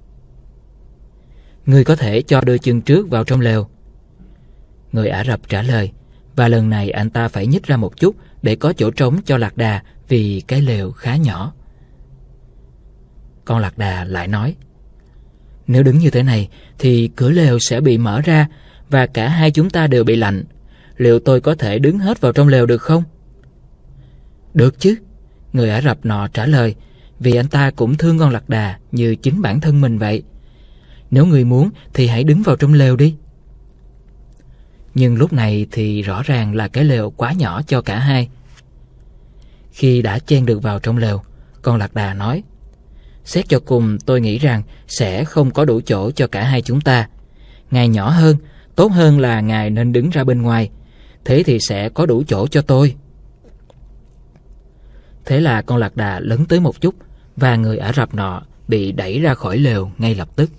"Ngươi có thể cho đôi chân trước vào trong lều," người Ả Rập trả lời, và lần này anh ta phải nhích ra một chút để có chỗ trống cho lạc đà, vì cái lều khá nhỏ. Con lạc đà lại nói: "Nếu đứng như thế này thì cửa lều sẽ bị mở ra, và cả hai chúng ta đều bị lạnh. Liệu tôi có thể đứng hết vào trong lều được không?" "Được chứ," người Ả Rập nọ trả lời, vì anh ta cũng thương con lạc đà như chính bản thân mình vậy. "Nếu người muốn thì hãy đứng vào trong lều đi." Nhưng lúc này thì rõ ràng là cái lều quá nhỏ cho cả hai. Khi đã chen được vào trong lều, con lạc đà nói: "Xét cho cùng, tôi nghĩ rằng sẽ không có đủ chỗ cho cả hai chúng ta. Ngài nhỏ hơn, tốt hơn là ngài nên đứng ra bên ngoài. Thế thì sẽ có đủ chỗ cho tôi." Thế là con lạc đà lấn tới một chút, và người Ả Rập nọ bị đẩy ra khỏi lều ngay lập tức.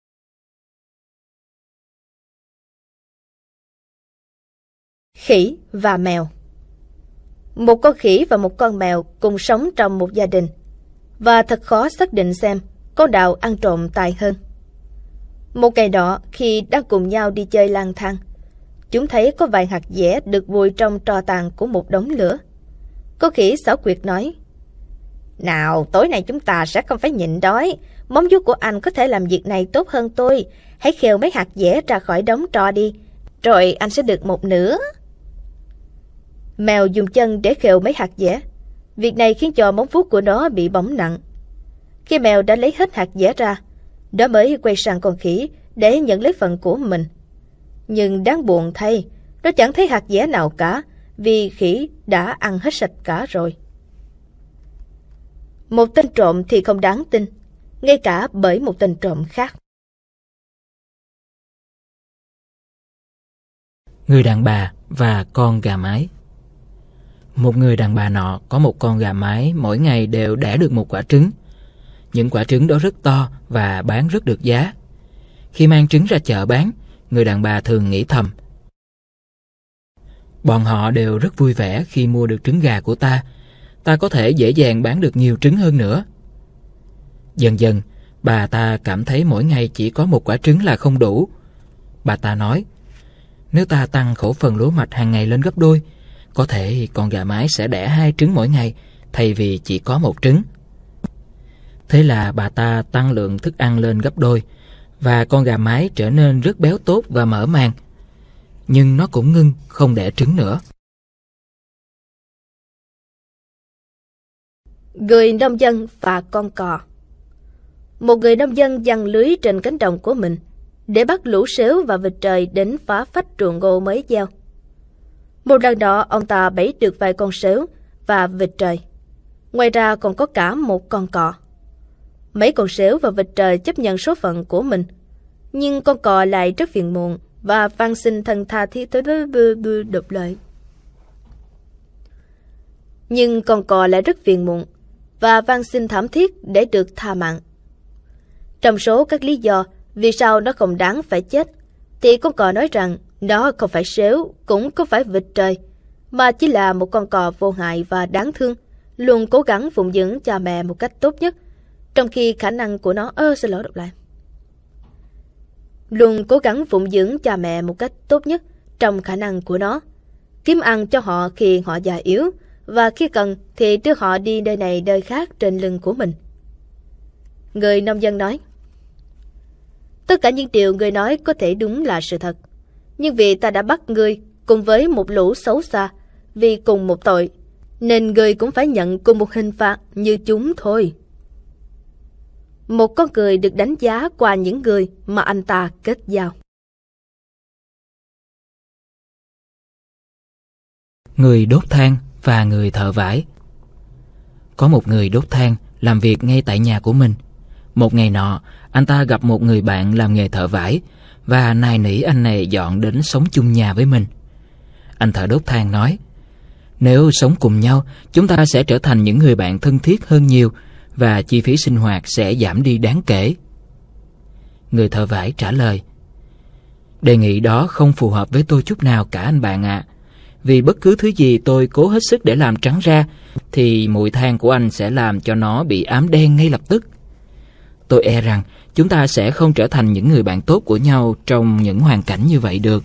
Khỉ và mèo. Một con khỉ và một con mèo cùng sống trong một gia đình, và thật khó xác định xem con nào ăn trộm tài hơn. Một ngày đó, khi đang cùng nhau đi chơi lang thang, chúng thấy có vài hạt dẻ được vùi trong tro tàn của một đống lửa. Con khỉ xảo quyệt nói: "Nào, tối nay chúng ta sẽ không phải nhịn đói. Móng vuốt của anh có thể làm việc này tốt hơn tôi. Hãy khều mấy hạt dẻ ra khỏi đống tro đi, rồi anh sẽ được một nửa." Mèo dùng chân để khều mấy hạt dẻ. Việc này khiến cho móng vuốt của nó bị bỏng nặng. Khi mèo đã lấy hết hạt dẻ ra, nó mới quay sang con khỉ để nhận lấy phần của mình. Nhưng đáng buồn thay, nó chẳng thấy hạt dẻ nào cả, vì khỉ đã ăn hết sạch cả rồi. Một tên trộm thì không đáng tin, ngay cả bởi một tên trộm khác. Người đàn bà và con gà mái. Một người đàn bà nọ có một con gà mái mỗi ngày đều đẻ được một quả trứng. Những quả trứng đó rất to và bán rất được giá. Khi mang trứng ra chợ bán, người đàn bà thường nghĩ thầm: "Bọn họ đều rất vui vẻ khi mua được trứng gà của ta. Ta có thể dễ dàng bán được nhiều trứng hơn nữa." Dần dần, bà ta cảm thấy mỗi ngày chỉ có một quả trứng là không đủ. Bà ta nói: "Nếu ta tăng khẩu phần lúa mạch hàng ngày lên gấp đôi, có thể con gà mái sẽ đẻ hai trứng mỗi ngày thay vì chỉ có một trứng." Thế là bà ta tăng lượng thức ăn lên gấp đôi, và con gà mái trở nên rất béo tốt và mở màng. Nhưng nó cũng ngưng không đẻ trứng nữa. Người nông dân và con cò. Một người nông dân giăng lưới trên cánh đồng của mình để bắt lũ sếu và vịt trời đến phá phách ruộng ngô mới gieo. Một lần đó, ông ta bẫy được vài con sếu và vịt trời. Ngoài ra còn có cả một con cò. Mấy con sếu và vịt trời chấp nhận số phận của mình, nhưng con cò lại rất phiền muộn và van xin thần tha thiết đột lợi. Nhưng con cò lại rất phiền muộn và van xin thảm thiết để được tha mạng. Trong số các lý do vì sao nó không đáng phải chết, thì con cò nói rằng nó không phải sếu, cũng không phải vịt trời, mà chỉ là một con cò vô hại và đáng thương, luôn cố gắng phụng dưỡng cha mẹ một cách tốt nhất, trong khi khả năng của nó... Ơ, xin lỗi đọc lại. Luôn cố gắng phụng dưỡng cha mẹ một cách tốt nhất trong khả năng của nó, kiếm ăn cho họ khi họ già yếu, và khi cần thì đưa họ đi nơi này nơi khác trên lưng của mình. Người nông dân nói: Tất cả những điều ngươi nói có thể đúng là sự thật. Nhưng vì ta đã bắt ngươi cùng với một lũ xấu xa vì cùng một tội, nên ngươi cũng phải nhận cùng một hình phạt như chúng thôi. Một con người được đánh giá qua những người mà anh ta kết giao. Người đốt than và người thợ vải. Có một người đốt than làm việc ngay tại nhà của mình. Một ngày nọ, anh ta gặp một người bạn làm nghề thợ vải và nài nỉ anh này dọn đến sống chung nhà với mình. Anh thợ đốt than nói: "Nếu sống cùng nhau, chúng ta sẽ trở thành những người bạn thân thiết hơn nhiều và chi phí sinh hoạt sẽ giảm đi đáng kể." Người thợ vải trả lời: "Đề nghị đó không phù hợp với tôi chút nào cả anh bạn ạ. À. Vì bất cứ thứ gì tôi cố hết sức để làm trắng ra thì mùi than của anh sẽ làm cho nó bị ám đen ngay lập tức. Tôi e rằng chúng ta sẽ không trở thành những người bạn tốt của nhau trong những hoàn cảnh như vậy được."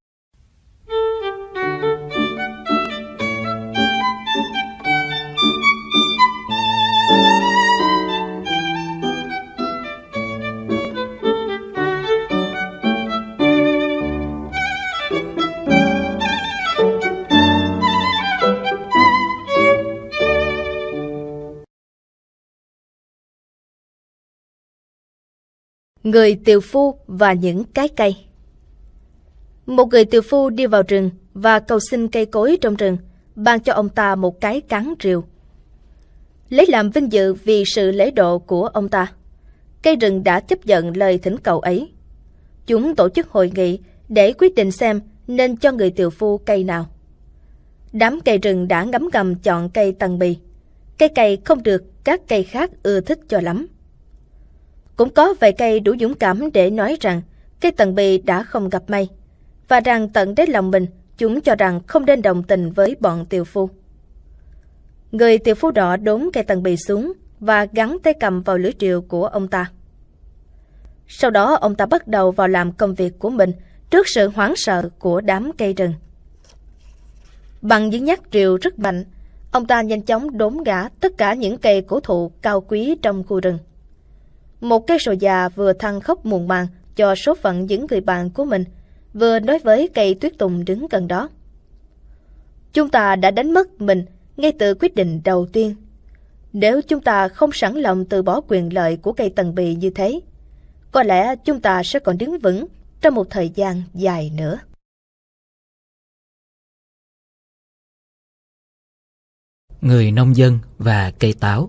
Người tiều phu và những cái cây. Một người tiều phu đi vào rừng và cầu xin cây cối trong rừng ban cho ông ta một cái cán rìu. Lấy làm vinh dự vì sự lễ độ của ông ta, cây rừng đã chấp nhận lời thỉnh cầu ấy. Chúng tổ chức hội nghị để quyết định xem nên cho người tiều phu cây nào. Đám cây rừng đã ngấm ngầm chọn cây tầng bì. Cây cây không được các cây khác ưa thích cho lắm. Cũng có vài cây đủ dũng cảm để nói rằng cây tầng bì đã không gặp may, và rằng tận đáy lòng mình chúng cho rằng không nên đồng tình với bọn tiều phu. Người tiều phu đỏ đốn cây tầng bì xuống và gắn tay cầm vào lưỡi rìu của ông ta. Sau đó ông ta bắt đầu vào làm công việc của mình trước sự hoảng sợ của đám cây rừng. Bằng những nhát rìu rất mạnh, ông ta nhanh chóng đốn ngã tất cả những cây cổ thụ cao quý trong khu rừng. Một cây sồi già vừa than khóc muộn màng cho số phận những người bạn của mình, vừa nói với cây tuyết tùng đứng gần đó: "Chúng ta đã đánh mất mình ngay từ quyết định đầu tiên. Nếu chúng ta không sẵn lòng từ bỏ quyền lợi của cây tầng bì như thế, có lẽ chúng ta sẽ còn đứng vững trong một thời gian dài nữa." Người nông dân và cây táo.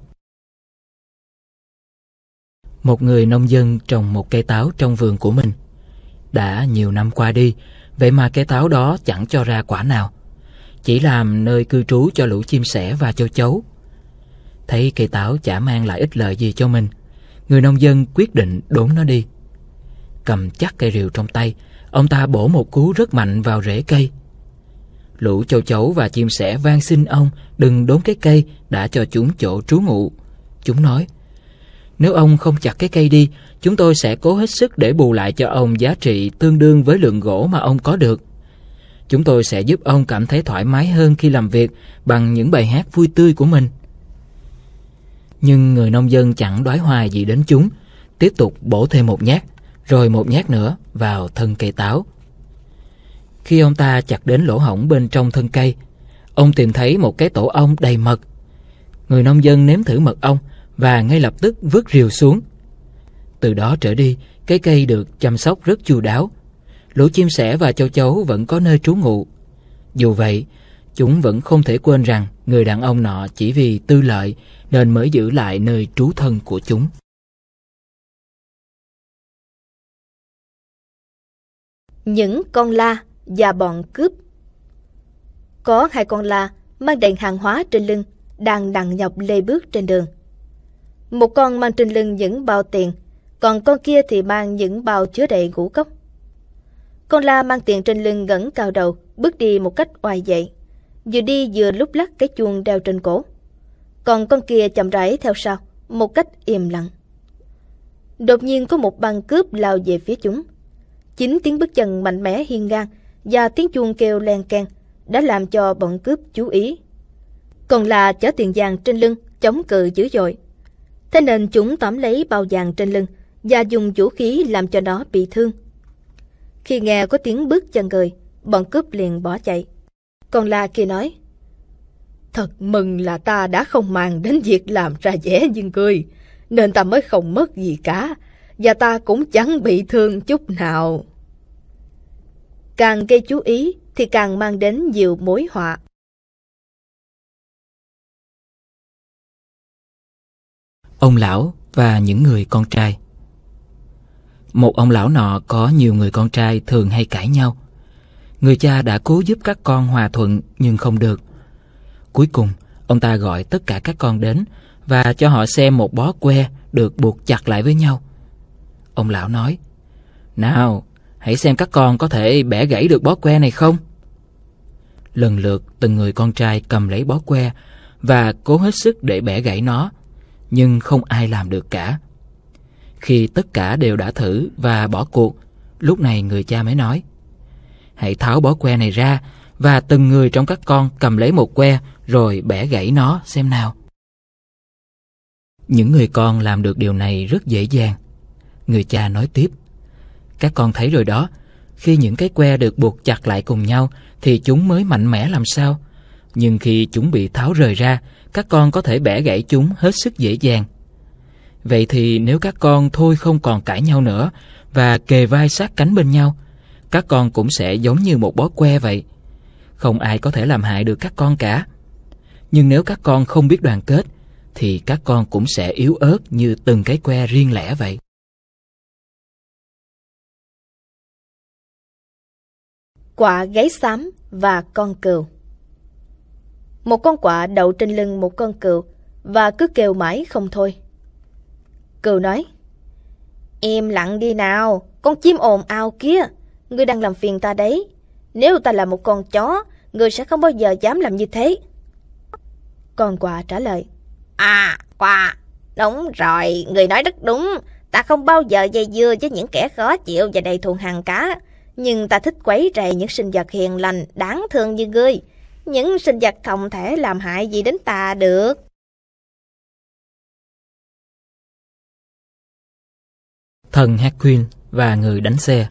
Một người nông dân trồng một cây táo trong vườn của mình. Đã nhiều năm qua đi, vậy mà cây táo đó chẳng cho ra quả nào, chỉ làm nơi cư trú cho lũ chim sẻ và châu chấu. Thấy cây táo chả mang lại ích lợi gì cho mình, người nông dân quyết định đốn nó đi. Cầm chắc cây rìu trong tay, ông ta bổ một cú rất mạnh vào rễ cây. Lũ châu chấu và chim sẻ van xin ông đừng đốn cái cây đã cho chúng chỗ trú ngụ. Chúng nói: "Nếu ông không chặt cái cây đi, chúng tôi sẽ cố hết sức để bù lại cho ông giá trị tương đương với lượng gỗ mà ông có được. Chúng tôi sẽ giúp ông cảm thấy thoải mái hơn khi làm việc bằng những bài hát vui tươi của mình." Nhưng người nông dân chẳng đoái hoài gì đến chúng, tiếp tục bổ thêm một nhát, rồi một nhát nữa vào thân cây táo. Khi ông ta chặt đến lỗ hổng bên trong thân cây, ông tìm thấy một cái tổ ong đầy mật. Người nông dân nếm thử mật ong và ngay lập tức vứt rìu xuống. Từ đó trở đi, cái cây được chăm sóc rất chu đáo. Lũ chim sẻ và châu chấu vẫn có nơi trú ngụ. Dù vậy, chúng vẫn không thể quên rằng người đàn ông nọ chỉ vì tư lợi nên mới giữ lại nơi trú thân của chúng. Những con la và bọn cướp. Có hai con la mang đầy hàng hóa trên lưng đang nặng nhọc lê bước trên đường. Một con mang trên lưng những bao tiền, còn con kia thì mang những bao chứa đầy ngũ cốc. Con la mang tiền trên lưng ngẩng cao đầu, bước đi một cách oai vệ, vừa đi vừa lúc lắc cái chuông đeo trên cổ. Còn con kia chậm rãi theo sau, một cách im lặng. Đột nhiên có một băng cướp lao về phía chúng. Chính tiếng bước chân mạnh mẽ hiên ngang và tiếng chuông kêu len keng đã làm cho bọn cướp chú ý. Còn là chở tiền vàng trên lưng chống cự dữ dội, thế nên chúng tóm lấy bao vàng trên lưng, và dùng vũ khí làm cho nó bị thương. Khi nghe có tiếng bước chân người, bọn cướp liền bỏ chạy. Con La kia nói: Thật mừng là ta đã không màng đến việc làm ra vẻ như ngươi, nên ta mới không mất gì cả, và ta cũng chẳng bị thương chút nào. Càng gây chú ý thì càng mang đến nhiều mối họa. Ông lão và những người con trai. Một ông lão nọ có nhiều người con trai thường hay cãi nhau. Người cha đã cố giúp các con hòa thuận nhưng không được. Cuối cùng, ông ta gọi tất cả các con đến và cho họ xem một bó que được buộc chặt lại với nhau. Ông lão nói: Nào, hãy xem các con có thể bẻ gãy được bó que này không? Lần lượt từng người con trai cầm lấy bó que và cố hết sức để bẻ gãy nó, nhưng không ai làm được cả. Khi tất cả đều đã thử và bỏ cuộc, lúc này người cha mới nói: Hãy tháo bó que này ra và từng người trong các con cầm lấy một que rồi bẻ gãy nó xem nào. Những người con làm được điều này rất dễ dàng. Người cha nói tiếp: Các con thấy rồi đó, khi những cái que được buộc chặt lại cùng nhau thì chúng mới mạnh mẽ làm sao. Nhưng khi chúng bị tháo rời ra, các con có thể bẻ gãy chúng hết sức dễ dàng. Vậy thì nếu các con thôi không còn cãi nhau nữa và kề vai sát cánh bên nhau, các con cũng sẽ giống như một bó que vậy. Không ai có thể làm hại được các con cả. Nhưng nếu các con không biết đoàn kết, thì các con cũng sẽ yếu ớt như từng cái que riêng lẻ vậy. Quạ gáy xám và con cừu. Một con quạ đậu trên lưng một con cừu và cứ kêu mãi không thôi. Cừu nói: Im lặng đi nào, con chim ồn ào kia, ngươi đang làm phiền ta đấy. Nếu ta là một con chó, ngươi sẽ không bao giờ dám làm như thế. Con quạ trả lời: À, quạ, đúng rồi, ngươi nói rất đúng. Ta không bao giờ dây dưa với những kẻ khó chịu và đầy thù hằn cả. Nhưng ta thích quấy rầy những sinh vật hiền lành, đáng thương như ngươi. Những sinh vật không thể làm hại gì đến ta được. Thần Hercules và người đánh xe.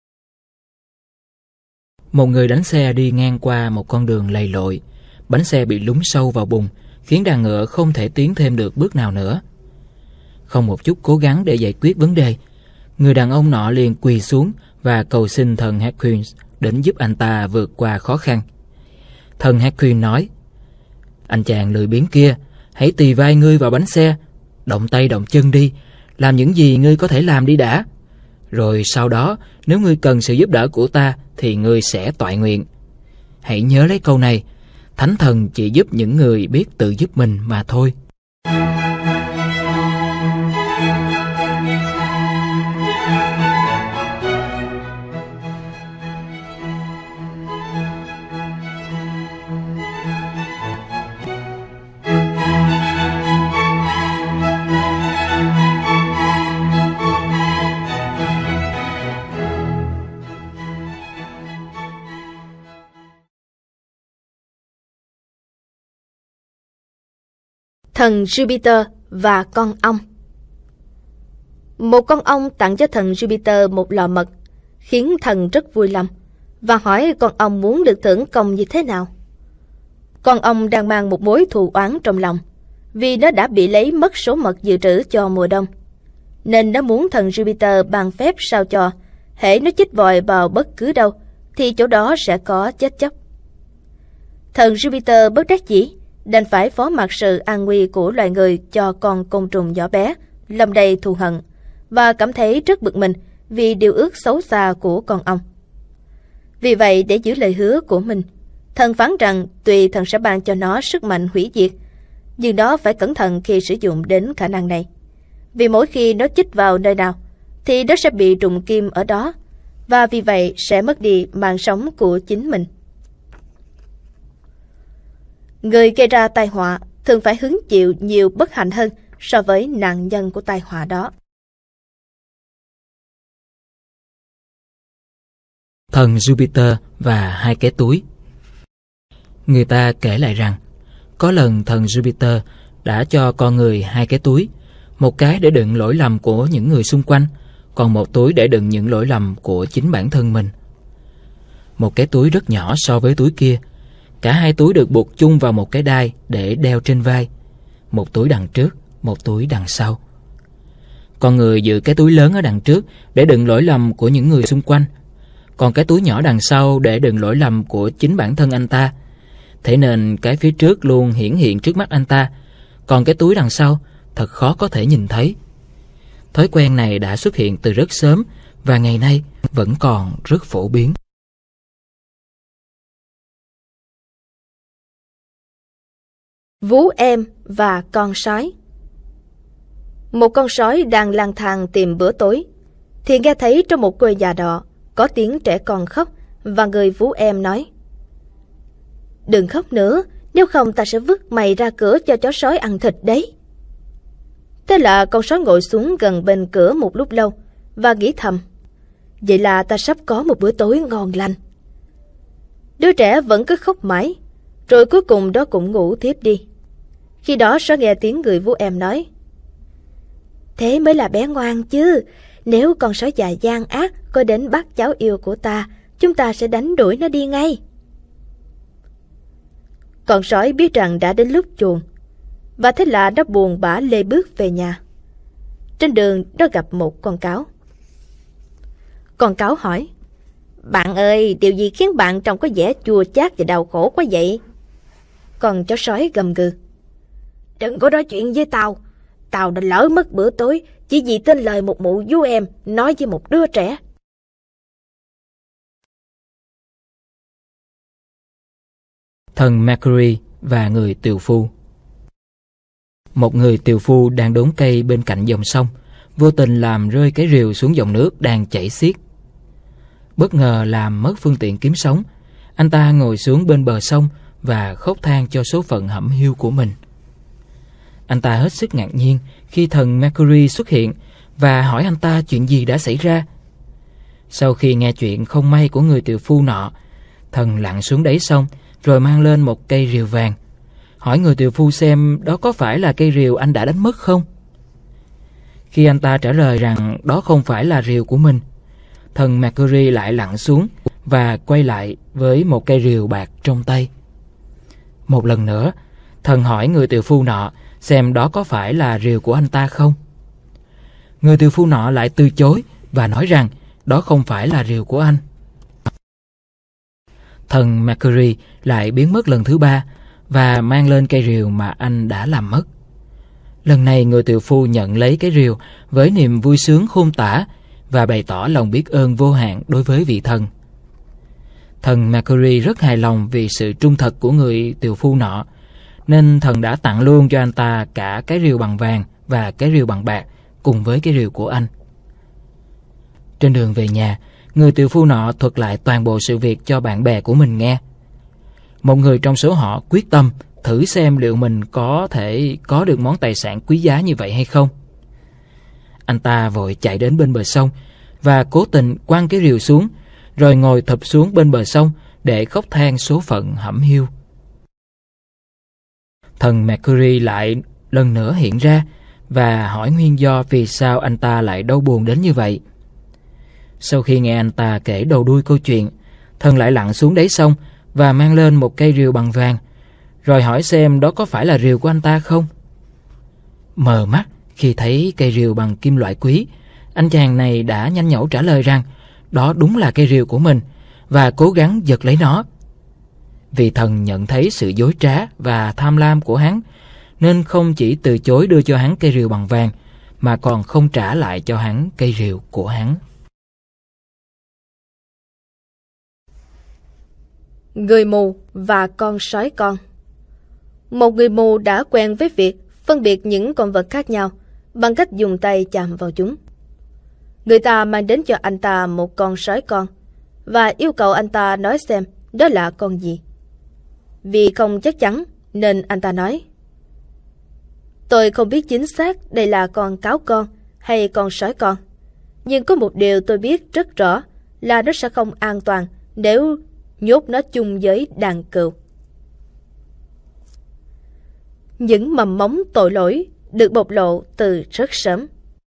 Một người đánh xe đi ngang qua một con đường lầy lội. Bánh xe bị lún sâu vào bùn, khiến đàn ngựa không thể tiến thêm được bước nào nữa. Không một chút cố gắng để giải quyết vấn đề, người đàn ông nọ liền quỳ xuống và cầu xin thần Hercules đến giúp anh ta vượt qua khó khăn. Thần Hercules nói: Anh chàng lười biếng kia, hãy tì vai ngươi vào bánh xe, động tay động chân đi, làm những gì ngươi có thể làm đi đã. Rồi sau đó, nếu ngươi cần sự giúp đỡ của ta thì ngươi sẽ toại nguyện. Hãy nhớ lấy câu này: Thánh thần chỉ giúp những người biết tự giúp mình mà thôi. Thần Jupiter và con ong. Một con ong tặng cho thần Jupiter một lọ mật, khiến thần rất vui lòng, và hỏi con ong muốn được thưởng công như thế nào. Con ong đang mang một mối thù oán trong lòng, vì nó đã bị lấy mất số mật dự trữ cho mùa đông, nên nó muốn thần Jupiter ban phép sao cho, hễ nó chích vòi vào bất cứ đâu, thì chỗ đó sẽ có chết chóc. Thần Jupiter bất đắc dĩ, đành phải phó mặc sự an nguy của loài người cho con côn trùng nhỏ bé, lòng đầy thù hận, và cảm thấy rất bực mình vì điều ước xấu xa của con ong. Vì vậy, để giữ lời hứa của mình, thần phán rằng tuy thần sẽ ban cho nó sức mạnh hủy diệt, nhưng nó phải cẩn thận khi sử dụng đến khả năng này. Vì mỗi khi nó chích vào nơi nào, thì nó sẽ bị trùng kim ở đó, và vì vậy sẽ mất đi mạng sống của chính mình. Người gây ra tai họa thường phải hứng chịu nhiều bất hạnh hơn so với nạn nhân của tai họa đó. Thần Jupiter và hai cái túi. Người ta kể lại rằng, có lần thần Jupiter đã cho con người hai cái túi, một cái để đựng lỗi lầm của những người xung quanh, còn một túi để đựng những lỗi lầm của chính bản thân mình. Một cái túi rất nhỏ so với túi kia. Cả hai túi được buộc chung vào một cái đai để đeo trên vai. Một túi đằng trước, một túi đằng sau. Con người giữ cái túi lớn ở đằng trước để đựng lỗi lầm của những người xung quanh, còn cái túi nhỏ đằng sau để đựng lỗi lầm của chính bản thân anh ta. Thế nên cái phía trước luôn hiển hiện trước mắt anh ta, còn cái túi đằng sau thật khó có thể nhìn thấy. Thói quen này đã xuất hiện từ rất sớm và ngày nay vẫn còn rất phổ biến. Vú em và con sói. Một con sói đang lang thang tìm bữa tối, thì nghe thấy trong một ngôi nhà đỏ có tiếng trẻ con khóc, và người vú em nói: "Đừng khóc nữa, nếu không ta sẽ vứt mày ra cửa cho chó sói ăn thịt đấy." Thế là con sói ngồi xuống gần bên cửa một lúc lâu và nghĩ thầm: vậy là ta sắp có một bữa tối ngon lành. Đứa trẻ vẫn cứ khóc mãi, rồi cuối cùng đó cũng ngủ thiếp đi. Khi đó sói nghe tiếng người vú em nói: "Thế mới là bé ngoan chứ. Nếu con sói già gian ác có đến bắt cháu yêu của ta, chúng ta sẽ đánh đuổi nó đi ngay." Con sói biết rằng đã đến lúc chuồn, và thế là nó buồn bã lê bước về nhà. Trên đường nó gặp một con cáo. Con cáo hỏi: "Bạn ơi, điều gì khiến bạn trông có vẻ chua chát và đau khổ quá vậy?" Con chó sói gầm gừ: "Đừng có nói chuyện với tao. Tao đã lỡ mất bữa tối chỉ vì tin lời một mụ vú em nói với một đứa trẻ." Thần Mercury và người tiều phu. Một người tiều phu đang đốn cây bên cạnh dòng sông, vô tình làm rơi cái rìu xuống dòng nước đang chảy xiết. Bất ngờ làm mất phương tiện kiếm sống, anh ta ngồi xuống bên bờ sông và khóc than cho số phận hẩm hiu của mình. Anh ta hết sức ngạc nhiên khi thần Mercury xuất hiện và hỏi anh ta chuyện gì đã xảy ra. Sau khi nghe chuyện không may của người tiều phu nọ, thần lặn xuống đáy sông rồi mang lên một cây rìu vàng, hỏi người tiều phu xem đó có phải là cây rìu anh đã đánh mất không. Khi anh ta trả lời rằng đó không phải là rìu của mình, thần Mercury lại lặn xuống và quay lại với một cây rìu bạc trong tay. Một lần nữa, thần hỏi người tiều phu nọ xem đó có phải là rìu của anh ta không. Người tiều phu nọ lại từ chối và nói rằng đó không phải là rìu của anh. Thần Mercury lại biến mất lần thứ ba và mang lên cây rìu mà anh đã làm mất. Lần này người tiều phu nhận lấy cái rìu với niềm vui sướng khôn tả và bày tỏ lòng biết ơn vô hạn đối với vị thần. Thần Mercury rất hài lòng vì sự trung thật của người tiều phu nọ, nên thần đã tặng luôn cho anh ta cả cái rìu bằng vàng và cái rìu bằng bạc cùng với cái rìu của anh. Trên đường về nhà, người tiều phu nọ thuật lại toàn bộ sự việc cho bạn bè của mình nghe. Một người trong số họ quyết tâm thử xem liệu mình có thể có được món tài sản quý giá như vậy hay không. Anh ta vội chạy đến bên bờ sông và cố tình quăng cái rìu xuống, rồi ngồi thụp xuống bên bờ sông để khóc than số phận hẩm hiu. Thần Mercury lại lần nữa hiện ra và hỏi nguyên do vì sao anh ta lại đau buồn đến như vậy. Sau khi nghe anh ta kể đầu đuôi câu chuyện, thần lại lặn xuống đáy sông và mang lên một cây rìu bằng vàng, rồi hỏi xem đó có phải là rìu của anh ta không. Mờ mắt khi thấy cây rìu bằng kim loại quý, anh chàng này đã nhanh nhẩu trả lời rằng đó đúng là cây rìu của mình và cố gắng giật lấy nó. Vì thần nhận thấy sự dối trá và tham lam của hắn, nên không chỉ từ chối đưa cho hắn cây rìu bằng vàng, mà còn không trả lại cho hắn cây rìu của hắn. Người mù và con sói con. Một người mù đã quen với việc phân biệt những con vật khác nhau bằng cách dùng tay chạm vào chúng. Người ta mang đến cho anh ta một con sói con và yêu cầu anh ta nói xem đó là con gì. Vì không chắc chắn nên anh ta nói: "Tôi không biết chính xác đây là con cáo con hay con sói con, nhưng có một điều tôi biết rất rõ là nó sẽ không an toàn nếu nhốt nó chung với đàn cừu." Những mầm mống tội lỗi được bộc lộ từ rất sớm.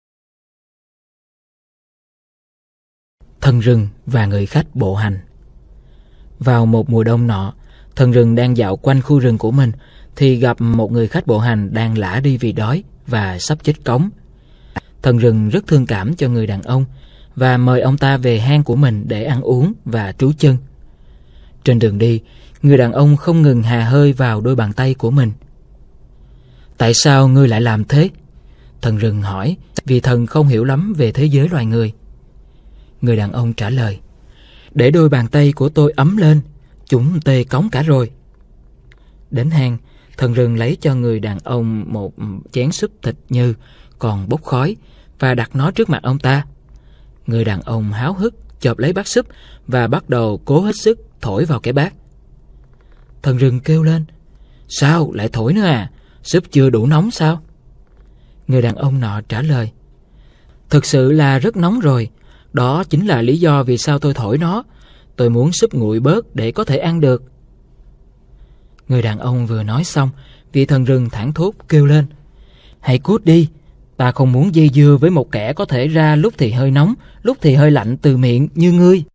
Thần rừng và người khách bộ hành. Vào một mùa đông nọ, thần rừng đang dạo quanh khu rừng của mình thì gặp một người khách bộ hành đang lả đi vì đói và sắp chết cóng. Thần rừng rất thương cảm cho người đàn ông và mời ông ta về hang của mình để ăn uống và trú chân. Trên đường đi, người đàn ông không ngừng hà hơi vào đôi bàn tay của mình. Tại sao ngươi lại làm thế? Thần rừng hỏi, vì thần không hiểu lắm về thế giới loài người. Người đàn ông trả lời, để đôi bàn tay của tôi ấm lên, chúng tê cóng cả rồi. Đến hang, thần rừng lấy cho người đàn ông một chén súp thịt nhừ còn bốc khói và đặt nó trước mặt ông ta. Người đàn ông háo hức chộp lấy bát súp và bắt đầu cố hết sức thổi vào cái bát. Thần rừng kêu lên, sao lại thổi nữa à? Súp chưa đủ nóng sao? Người đàn ông nọ trả lời, thực sự là rất nóng rồi. Đó chính là lý do vì sao tôi thổi nó. Tôi muốn súp nguội bớt để có thể ăn được. Người đàn ông vừa nói xong, vị thần rừng thảng thốt kêu lên, hãy cút đi. Ta không muốn dây dưa với một kẻ có thể ra lúc thì hơi nóng, lúc thì hơi lạnh từ miệng như ngươi.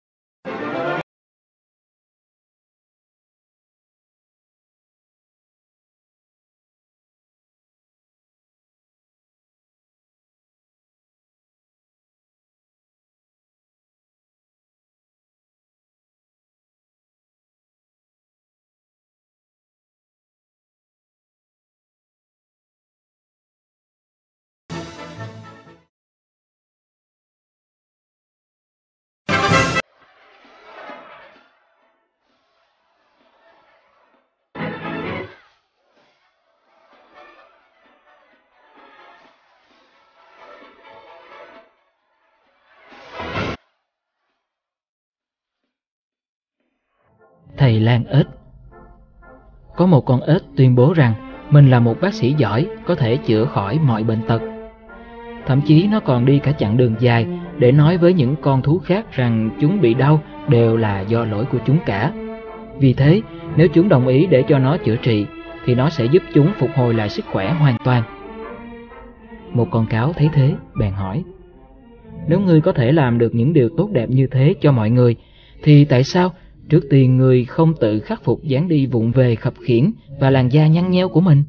Thầy lang ếch. Có một con ếch tuyên bố rằng mình là một bác sĩ giỏi, có thể chữa khỏi mọi bệnh tật. Thậm chí nó còn đi cả chặng đường dài để nói với những con thú khác rằng chúng bị đau đều là do lỗi của chúng cả. Vì thế, nếu chúng đồng ý để cho nó chữa trị, thì nó sẽ giúp chúng phục hồi lại sức khỏe hoàn toàn. Một con cáo thấy thế, bèn hỏi, nếu ngươi có thể làm được những điều tốt đẹp như thế cho mọi người, thì tại sao trước tiên ngươi không tự khắc phục dáng đi vụng về khập khiễng và làn da nhăn nheo của mình?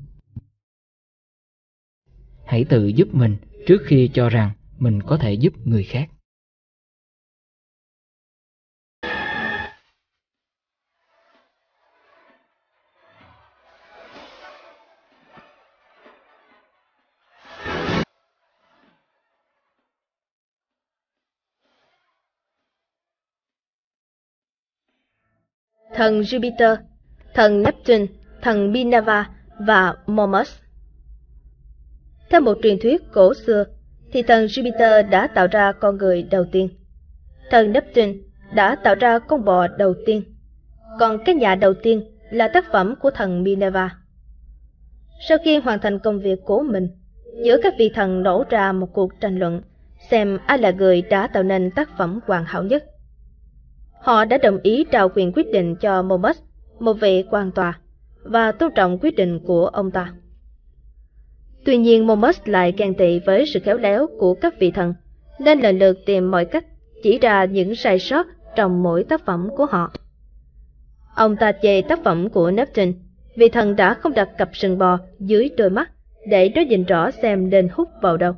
Hãy tự giúp mình trước khi cho rằng mình có thể giúp người khác. Thần Jupiter, thần Neptune, thần Minerva và Momus. Theo một truyền thuyết cổ xưa, thì thần Jupiter đã tạo ra con người đầu tiên. Thần Neptune đã tạo ra con bò đầu tiên. Còn cái nhà đầu tiên là tác phẩm của thần Minerva. Sau khi hoàn thành công việc của mình, giữa các vị thần nổ ra một cuộc tranh luận xem ai là người đã tạo nên tác phẩm hoàn hảo nhất. Họ đã đồng ý trao quyền quyết định cho Momus, một vị quan tòa, và tôn trọng quyết định của ông ta. Tuy nhiên Momus lại ghen tị với sự khéo léo của các vị thần, nên lần lượt tìm mọi cách chỉ ra những sai sót trong mỗi tác phẩm của họ. Ông ta chê tác phẩm của Neptune, vì thần đã không đặt cặp sừng bò dưới đôi mắt để nó nhìn rõ xem nên hút vào đâu.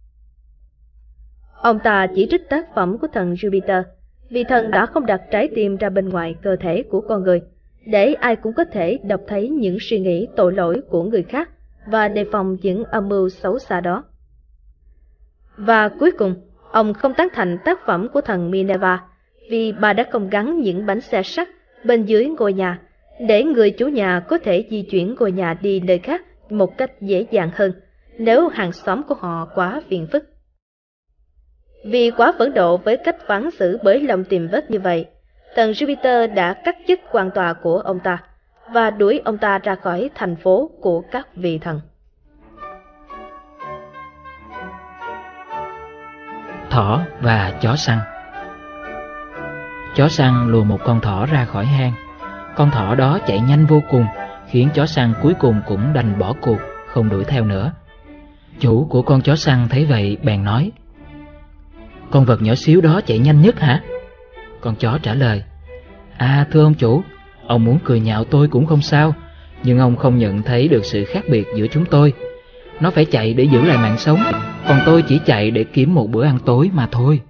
Ông ta chỉ trích tác phẩm của thần Jupiter, vì thần đã không đặt trái tim ra bên ngoài cơ thể của con người, để ai cũng có thể đọc thấy những suy nghĩ tội lỗi của người khác và đề phòng những âm mưu xấu xa đó. Và cuối cùng, ông không tán thành tác phẩm của thần Minerva, vì bà đã không gắn những bánh xe sắt bên dưới ngôi nhà, để người chủ nhà có thể di chuyển ngôi nhà đi nơi khác một cách dễ dàng hơn, nếu hàng xóm của họ quá phiền phức. Vì quá phẫn nộ với cách phán xử bởi lòng tìm vết như vậy, thần Jupiter đã cắt chức quan tòa của ông ta và đuổi ông ta ra khỏi thành phố của các vị thần. Thỏ và chó săn. Chó săn lùa một con thỏ ra khỏi hang. Con thỏ đó chạy nhanh vô cùng, khiến chó săn cuối cùng cũng đành bỏ cuộc, không đuổi theo nữa. Chủ của con chó săn thấy vậy bèn nói: Con vật nhỏ xíu đó chạy nhanh nhất hả? Con chó trả lời: À thưa ông chủ, ông muốn cười nhạo tôi cũng không sao, nhưng ông không nhận thấy được sự khác biệt giữa chúng tôi. Nó phải chạy để giữ lại mạng sống, còn tôi chỉ chạy để kiếm một bữa ăn tối mà thôi.